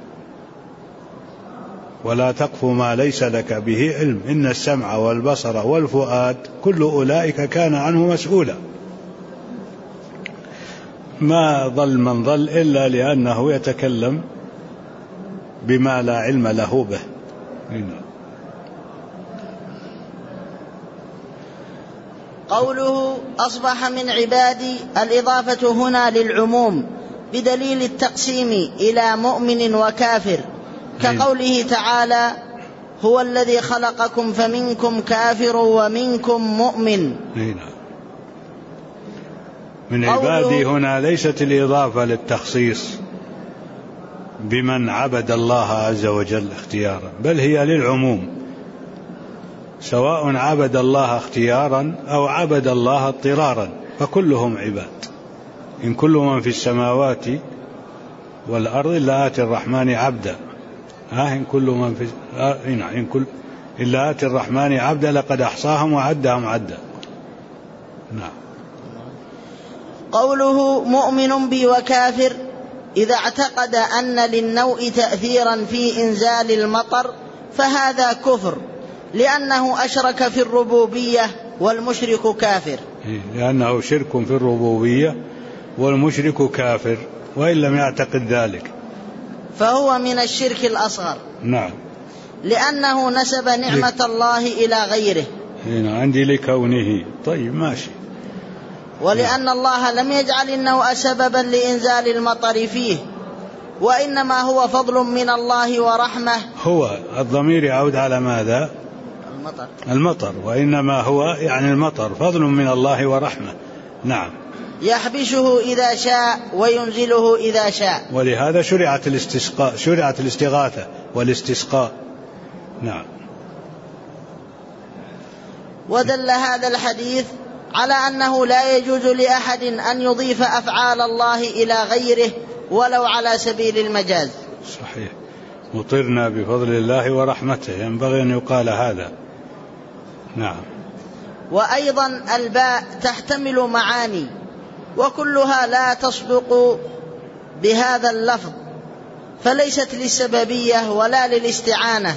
Speaker 1: ولا تقف ما ليس لك به علم، إن السمع والبصر والفؤاد كل أولئك كان عنه مسؤولا. ما ضل من ضل إلا لأنه يتكلم بما لا علم له به.
Speaker 2: قوله أصبح من عبادي، الإضافة هنا للعموم بدليل التقسيم إلى مؤمن وكافر، كقوله تعالى هو الذي خلقكم فمنكم كافر ومنكم مؤمن.
Speaker 1: من عبادي هنا ليست الإضافة للتخصيص بمن عبد الله عز وجل اختيارا، بل هي للعموم، سواء عبد الله اختيارا أو عبد الله اضطرارا فكلهم عباد. إن كل من في السماوات والأرض إلا آتي الرحمن عبدا. إن كل من في إلا آتي الرحمن عبدا لقد أحصاهم وعدهم عدا. نعم.
Speaker 2: قوله مؤمن بي وكافر، إذا اعتقد أن للنوء تأثيرا في إنزال المطر فهذا كفر، لأنه أشرك في الربوبية والمشرك كافر.
Speaker 1: لأنه شرك في الربوبية والمشرك كافر، وإن لم يعتقد ذلك
Speaker 2: فهو من الشرك الأصغر.
Speaker 1: نعم.
Speaker 2: لأنه نسب نعمة الله إلى غيره.
Speaker 1: هنا عندي لكونه. طيب ماشي.
Speaker 2: ولأن الله لم يجعل النوء سببا لإنزال المطر فيه، وإنما هو فضل من الله ورحمة.
Speaker 1: هو الضمير يعود على ماذا؟ المطر. وإنما هو يعني المطر فضل من الله ورحمة. نعم.
Speaker 2: يحبشه إذا شاء وينزله إذا شاء.
Speaker 1: ولهذا شرعت الاستغاثة والاستسقاء. نعم.
Speaker 2: ودل هذا الحديث على أنه لا يجوز لأحد أن يضيف أفعال الله إلى غيره ولو على سبيل المجاز.
Speaker 1: صحيح. مطرنا بفضل الله ورحمته، ينبغي أن يقال هذا. نعم.
Speaker 2: وأيضا الباء تحتمل معاني، وكلها لا تصدق بهذا اللفظ، فليست للسببية ولا للاستعانة،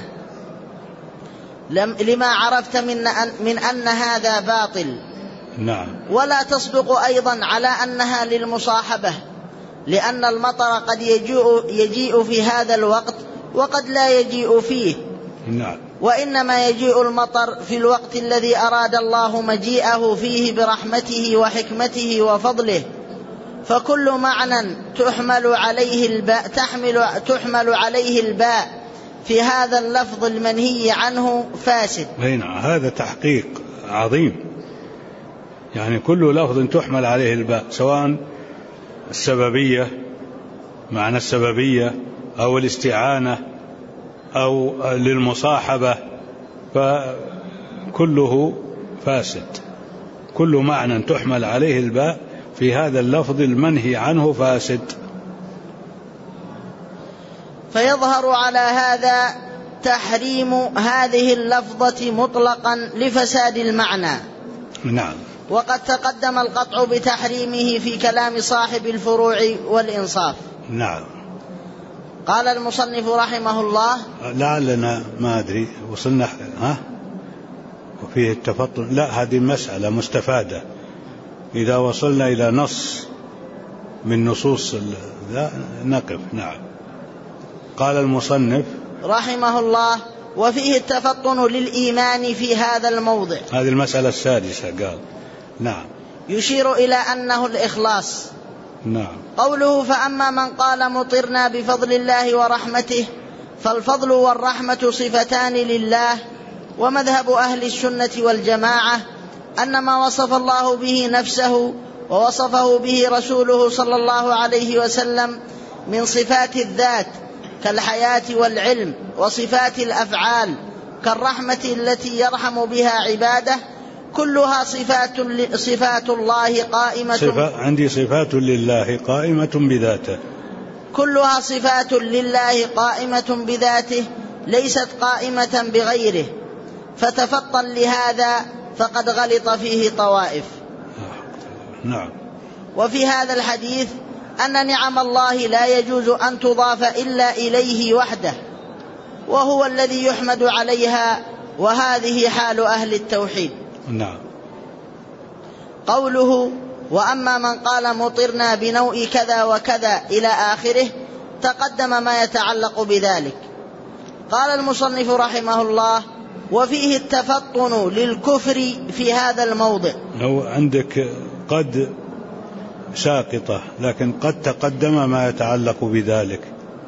Speaker 2: لما عرفت من أن هذا باطل.
Speaker 1: نعم.
Speaker 2: ولا تصدق أيضا على أنها للمصاحبة، لأن المطر قد يجيء في هذا الوقت وقد لا يجيء فيه.
Speaker 1: نعم.
Speaker 2: وإنما يجيء المطر في الوقت الذي أراد الله مجيئه فيه برحمته وحكمته وفضله، فكل معنى تحمل عليه الباء في هذا اللفظ المنهي عنه فاسد.
Speaker 1: هذا تحقيق عظيم، يعني كل لفظ تحمل عليه الباء، سواء السببية معنى السببية أو الاستعانة أو للمصاحبة، فكله فاسد. كل معنى تحمل عليه الباء في هذا اللفظ المنهي عنه فاسد.
Speaker 2: فيظهر على هذا تحريم هذه اللفظة مطلقا لفساد المعنى.
Speaker 1: نعم.
Speaker 2: وقد تقدم القطع بتحريمه في كلام صاحب الفروع والإنصاف.
Speaker 1: نعم.
Speaker 2: قال المصنف رحمه الله:
Speaker 1: لعلنا ما أدري وصلنا وفيه التفطن، لا هذه مسألة مستفادة إذا وصلنا إلى نص من نصوص لا نقف. نعم. قال المصنف
Speaker 2: رحمه الله: وفيه التفطن للإيمان في هذا الموضع.
Speaker 1: هذه المسألة السادسة قال. نعم.
Speaker 2: يشير إلى أنه الإخلاص.
Speaker 1: نعم.
Speaker 2: قوله: فأما من قال مطرنا بفضل الله ورحمته، فالفضل والرحمة صفتان لله. ومذهب أهل السنة والجماعة أن ما وصف الله به نفسه ووصفه به رسوله صلى الله عليه وسلم من صفات الذات كالحياة والعلم، وصفات الأفعال كالرحمة التي يرحم بها عباده، كلها صفات الله قائمة
Speaker 1: عندي صفات لله قائمة بذاته،
Speaker 2: كلها صفات لله قائمة بذاته ليست قائمة بغيره، فتفطن لهذا فقد غلط فيه طوائف.
Speaker 1: نعم.
Speaker 2: وفي هذا الحديث أن نعم الله لا يجوز أن تضاف إلا إليه وحده، وهو الذي يحمد عليها، وهذه حال أهل التوحيد.
Speaker 1: نعم.
Speaker 2: قوله: وأما من قال مطرنا بنوء كذا وكذا إلى آخره، تقدم ما يتعلق بذلك. قال المصنف رحمه الله: وفيه التفطن للكفر في هذا الموضع.
Speaker 1: لو عندك قد ساقطة، لكن قد تقدم ما يتعلق بذلك.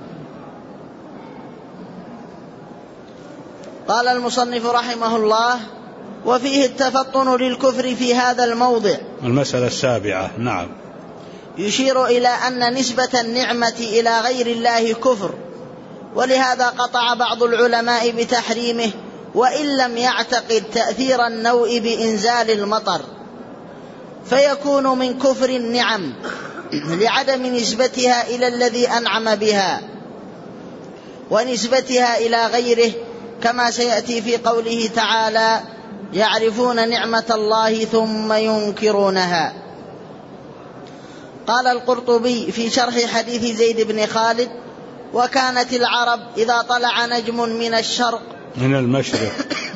Speaker 2: قال المصنف رحمه الله: وفيه التفطن للكفر في هذا الموضع.
Speaker 1: المسألة السابعة. نعم.
Speaker 2: يشير إلى أن نسبة النعمة إلى غير الله كفر، ولهذا قطع بعض العلماء بتحريمه، وإن لم يعتقد تأثير النوء بإنزال المطر، فيكون من كفر النعم لعدم نسبتها إلى الذي أنعم بها ونسبتها إلى غيره، كما سيأتي في قوله تعالى: يعرفون نعمة الله ثم ينكرونها. قال القرطبي في شرح حديث زيد بن خالد: وكانت العرب إذا طلع نجم من الشرق
Speaker 1: من المشرق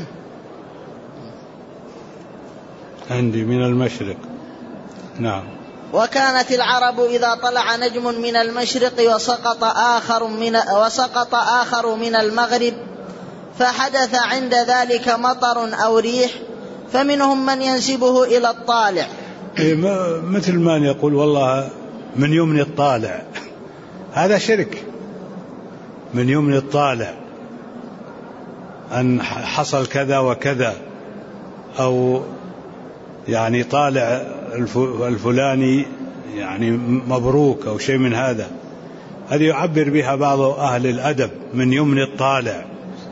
Speaker 1: عندي من المشرق. نعم.
Speaker 2: وكانت العرب إذا طلع نجم من المشرق وسقط آخر من المغرب، فحدث عند ذلك مطر أو ريح، فمنهم من ينسبه إلى الطالع،
Speaker 1: مثل من يقول والله من يمن الطالع، هذا شرك. من يمن الطالع أن حصل كذا وكذا، أو يعني طالع الفلاني يعني مبروك أو شيء من هذا. هذه يعبر بها بعض أهل الأدب من يمن الطالع،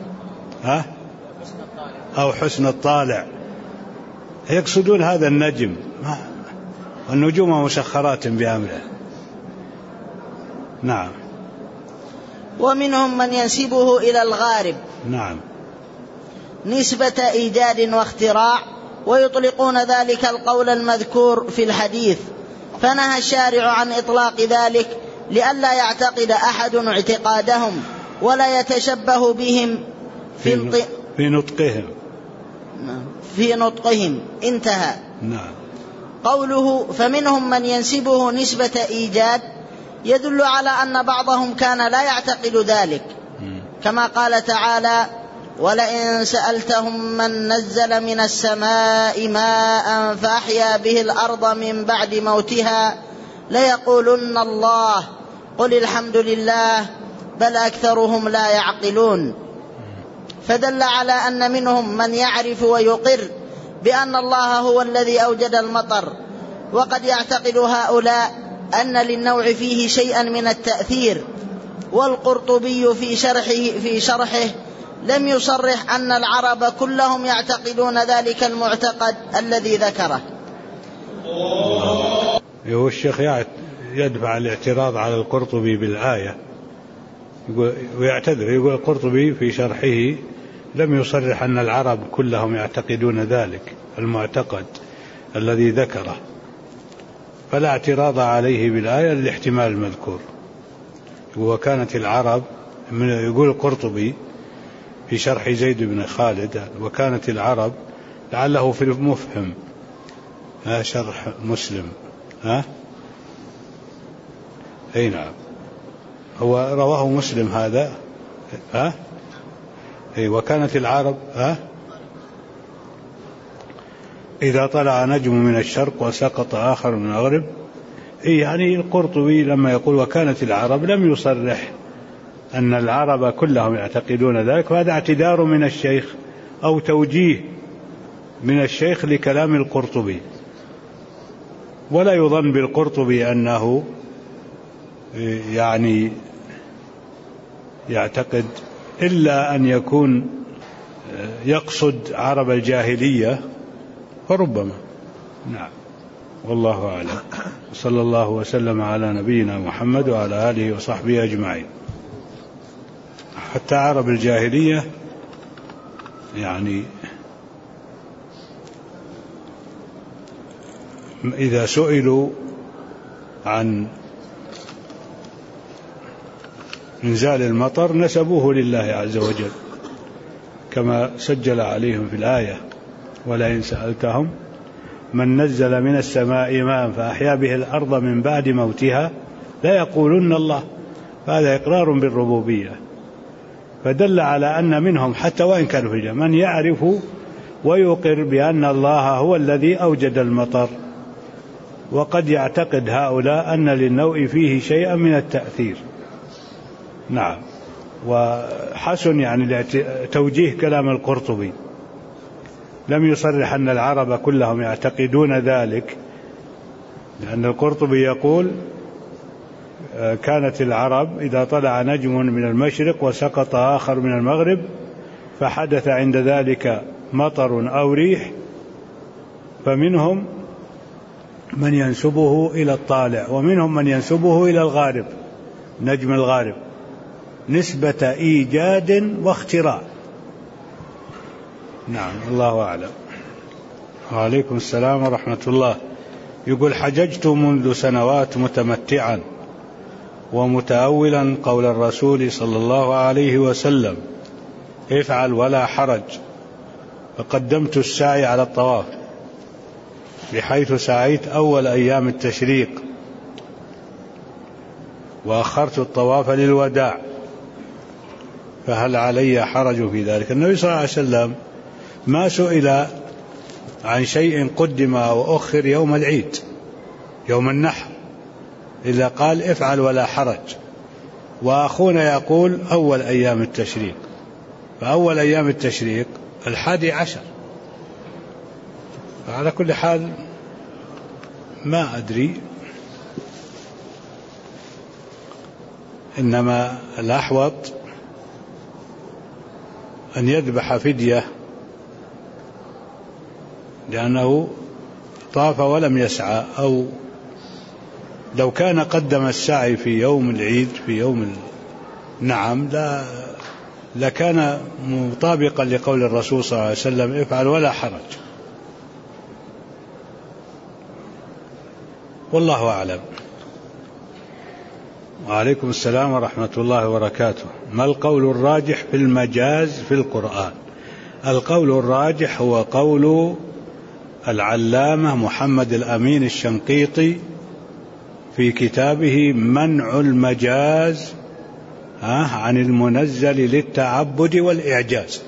Speaker 1: أو حسن الطالع، يقصدون هذا النجم، والنجوم مسخرات بأمره. نعم.
Speaker 2: ومنهم من ينسبه إلى الغارب.
Speaker 1: نعم.
Speaker 2: نسبة إيجاد واختراع، ويطلقون ذلك القول المذكور في الحديث، فنهى الشارع عن إطلاق ذلك لئلا يعتقد أحد اعتقادهم ولا يتشبه بهم في نطقهم. انتهى.
Speaker 1: نعم.
Speaker 2: قوله: فمنهم من ينسبه نسبة إيجاد يدل على أن بعضهم كان لا يعتقد ذلك، كما قال تعالى: ولئن سألتهم من نزل من السماء ماء فأحيا به الأرض من بعد موتها ليقولن الله قل الحمد لله بل أكثرهم لا يعقلون. فدل على أن منهم من يعرف ويقر بأن الله هو الذي أوجد المطر، وقد يعتقد هؤلاء أن للنوع فيه شيئا من التأثير. والقرطبي في شرحه لم يصرح أن العرب كلهم يعتقدون ذلك المعتقد الذي ذكره.
Speaker 1: هو الشيخ يدفع الاعتراض على القرطبي بالآية، ويعتذر، يقول القرطبي في شرحه لم يصرح أن العرب كلهم يعتقدون ذلك المعتقد الذي ذكره، فلا اعتراض عليه بالآية للاحتمال المذكور. وكانت العرب، يقول القرطبي في شرح زيد بن خالد، وكانت العرب، لعله في المفهم شرح مسلم، أي نعم، هو رواه مسلم هذا، وكانت العرب إذا طلع نجم من الشرق وسقط آخر من المغرب. يعني القرطبي لما يقول وكانت العرب لم يصرح أن العرب كلهم يعتقدون ذلك، فهذا اعتذار من الشيخ أو توجيه من الشيخ لكلام القرطبي. ولا يظن بالقرطبي أنه يعني يعتقد إلا أن يكون يقصد عرب الجاهلية، فربما. نعم، والله أعلم. صلى الله وسلم على نبينا محمد وعلى آله وصحبه أجمعين. حتى عرب الجاهلية يعني إذا سئلوا عن إنزال المطر نسبوه لله عز وجل، كما سجل عليهم في الآية: ولئن سألتهم من نزل من السماء ماء فأحيا به الأرض من بعد موتها لا يقولن الله. فهذا إقرار بالربوبية، فدل على أن منهم حتى وإن كانوا في الجنة من يعرف ويقر بأن الله هو الذي أوجد المطر، وقد يعتقد هؤلاء أن للنوء فيه شيئا من التأثير. نعم، وحسن يعني توجيه كلام القرطبي، لم يصرح أن العرب كلهم يعتقدون ذلك، لأن القرطبي يقول كانت العرب إذا طلع نجم من المشرق وسقط آخر من المغرب فحدث عند ذلك مطر أو ريح، فمنهم من ينسبه إلى الطالع ومنهم من ينسبه إلى الغارب، نجم الغارب، نسبة إيجاد واختراع. نعم، الله أعلم. وعليكم السلام ورحمة الله. يقول: حججت منذ سنوات متمتعا ومتأولا قول الرسول صلى الله عليه وسلم: افعل ولا حرج، فقدمت السعي على الطواف، بحيث سعيت أول أيام التشريق وأخرت الطواف للوداع، فهل علي حرج في ذلك؟ النبي صلى الله عليه وسلم ما سئل عن شيء قدم أو أخر يوم العيد يوم النحر إلا قال: افعل ولا حرج. وأخونا يقول أول أيام التشريق، فأول أيام التشريق 11. فعلى كل حال ما أدري، إنما الأحوط أن يذبح فدية، لأنه طاف ولم يسعى، أو لو كان قدم السعي في يوم العيد في يوم النعم لكان مطابقا لقول الرسول صلى الله عليه وسلم: افعل ولا حرج. والله أعلم. وعليكم السلام ورحمة الله وبركاته. ما القول الراجح في المجاز في القرآن؟ القول الراجح هو قول العلامة محمد الأمين الشنقيطي في كتابه منع المجاز عن المنزل للتعبد والإعجاز.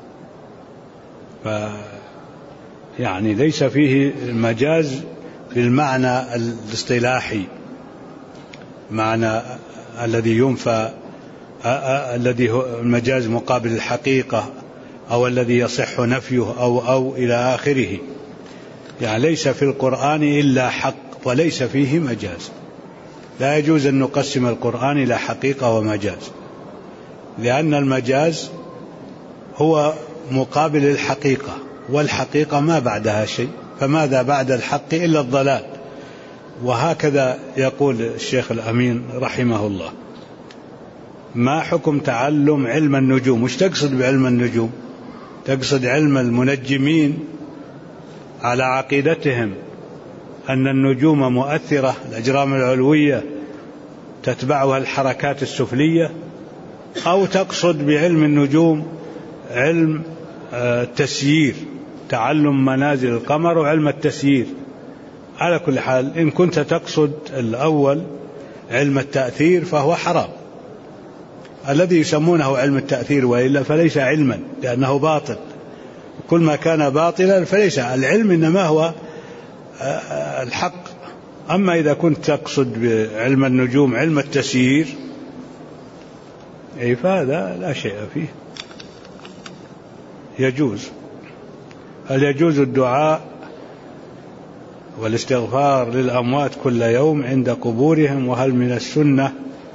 Speaker 1: يعني ليس فيه المجاز في المعنى الاصطلاحي، معنى الذي ينفى، الذي هو المجاز مقابل الحقيقة، أو الذي يصح نفيه أو إلى آخره. يعني ليس في القرآن إلا حق وليس فيه مجاز. لا يجوز أن نقسم القرآن إلى حقيقة ومجاز، لأن المجاز هو مقابل الحقيقة، والحقيقة ما بعدها شيء، فماذا بعد الحق إلا الضلال. وهكذا يقول الشيخ الأمين رحمه الله: ما حكم تعلم علم النجوم؟ وش تقصد بعلم النجوم؟ تقصد علم المنجمين على عقيدتهم أن النجوم مؤثرة، الأجرام العلوية تتبعها الحركات السفلية، أو تقصد بعلم النجوم علم التسيير، تعلم منازل القمر وعلم التسيير؟ على كل حال إن كنت تقصد الأول علم التأثير فهو حرام، الذي يسمونه علم التأثير، وإلا فليس علما لأنه باطل، كل ما كان باطلا فليس العلم، إنما هو الحق. أما إذا كنت تقصد بعلم النجوم علم التسيير فهذا لا شيء فيه، يجوز. هل يجوز الدعاء والاستغفار للأموات كل يوم عند قبورهم؟ وهل من السنة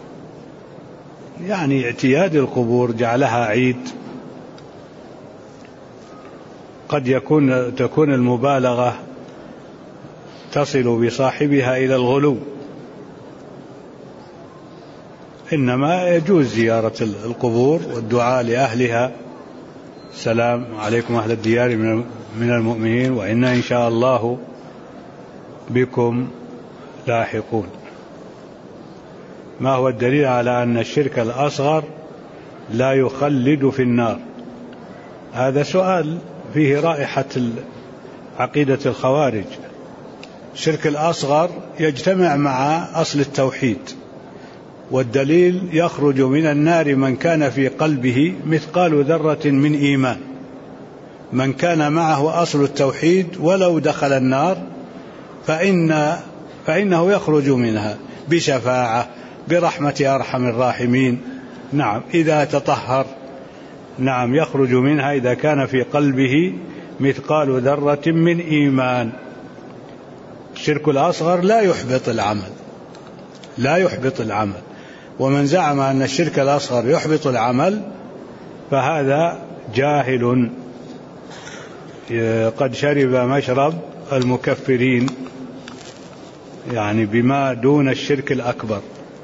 Speaker 1: يعني اعتياد القبور جعلها عيد؟ قد تكون المبالغة تصل بصاحبها إلى الغلو، إنما يجوز زيارة القبور والدعاء لأهلها: السلام عليكم أهل الديار من المؤمنين وإنا إن شاء الله بكم لاحقون. ما هو الدليل على أن الشرك الأصغر لا يخلد في النار؟ هذا سؤال فيه رائحة عقيدة الخوارج. الشرك الأصغر يجتمع مع أصل التوحيد، والدليل: يخرج من النار من كان في قلبه مثقال ذرة من إيمان. من كان معه أصل التوحيد ولو دخل النار فإنه يخرج منها بشفاعة برحمة أرحم الراحمين. نعم إذا تطهر، نعم يخرج منها إذا كان في قلبه مثقال ذرة من إيمان. الشرك الأصغر لا يحبط العمل، ومن زعم أن الشرك الأصغر يحبط العمل فهذا جاهل قد شرب مشرب المكفرين، يعني بما دون الشرك الأكبر.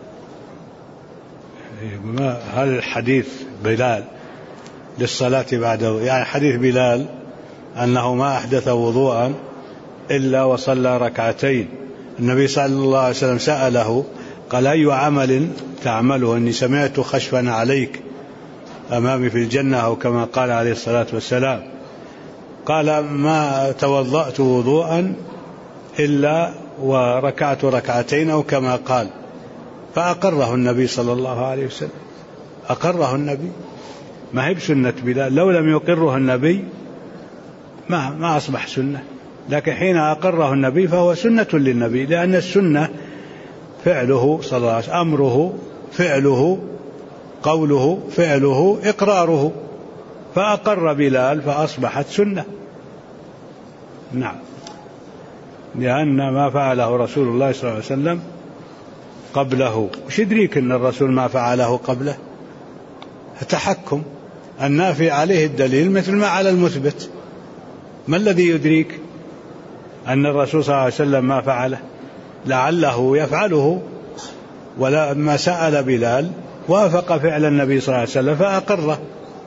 Speaker 1: هل الحديث بلال للصلاة بعده، يعني حديث بلال أنه ما أحدث وضوءا إلا وصلى ركعتين، النبي صلى الله عليه وسلم سأله قال: أي عمل تعمله؟ إني سمعت خشفا عليك أمامي في الجنة، أو كما قال عليه الصلاة والسلام. قال: ما توضأت وضوءا إلا وركعت ركعتين، أو كما قال. فأقره النبي صلى الله عليه وسلم، أقره النبي. ما هي بسنة بلال، لو لم يقره النبي ما أصبح سنة، لكن حين أقره النبي فهو سنة للنبي، لأن السنة فعله صلى الله عليه وسلم، أمره فعله، قوله فعله، إقراره، فأقر بلال فأصبحت سنة. نعم، لأن ما فعله رسول الله صلى الله عليه وسلم قبله. وش يدريك أن الرسول ما فعله قبله؟ تحكم، النافي عليه الدليل مثل ما على المثبت. ما الذي يدريك أن الرسول صلى الله عليه وسلم ما فعله؟ لعله يفعله، ولما سأل بلال وافق فعل النبي صلى الله عليه وسلم فأقره.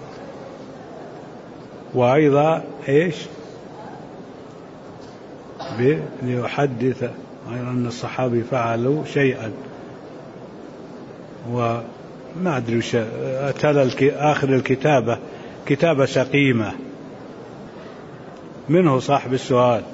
Speaker 1: وأيضا ليحدث غير أن الصحابي فعلوا شيئا، وما أدري وش أتى آخر الكتابة كتابة سقيمة منه صاحب السؤال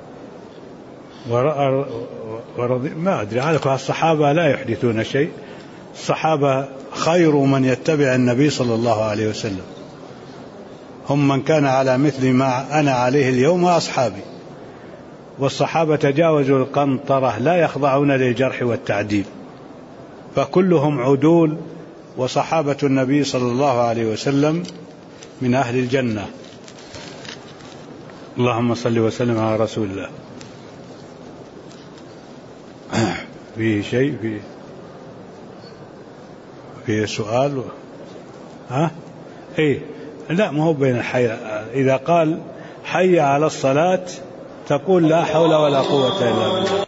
Speaker 1: ما أدري. على الصحابة لا يحدثون شيء، الصحابة خير من يتبع النبي صلى الله عليه وسلم، هم من كان على مثل ما أنا عليه اليوم وأصحابي. والصحابة تجاوزوا القنطرة، لا يخضعون للجرح والتعديل، فكلهم عدول، وصحابة النبي صلى الله عليه وسلم من أهل الجنة. اللهم صل وسلم على رسول الله. فيه شيء فيه سؤال لا، ما هو بين الحي. إذا قال حي على الصلاة تقول لا حول ولا قوة إلا بالله.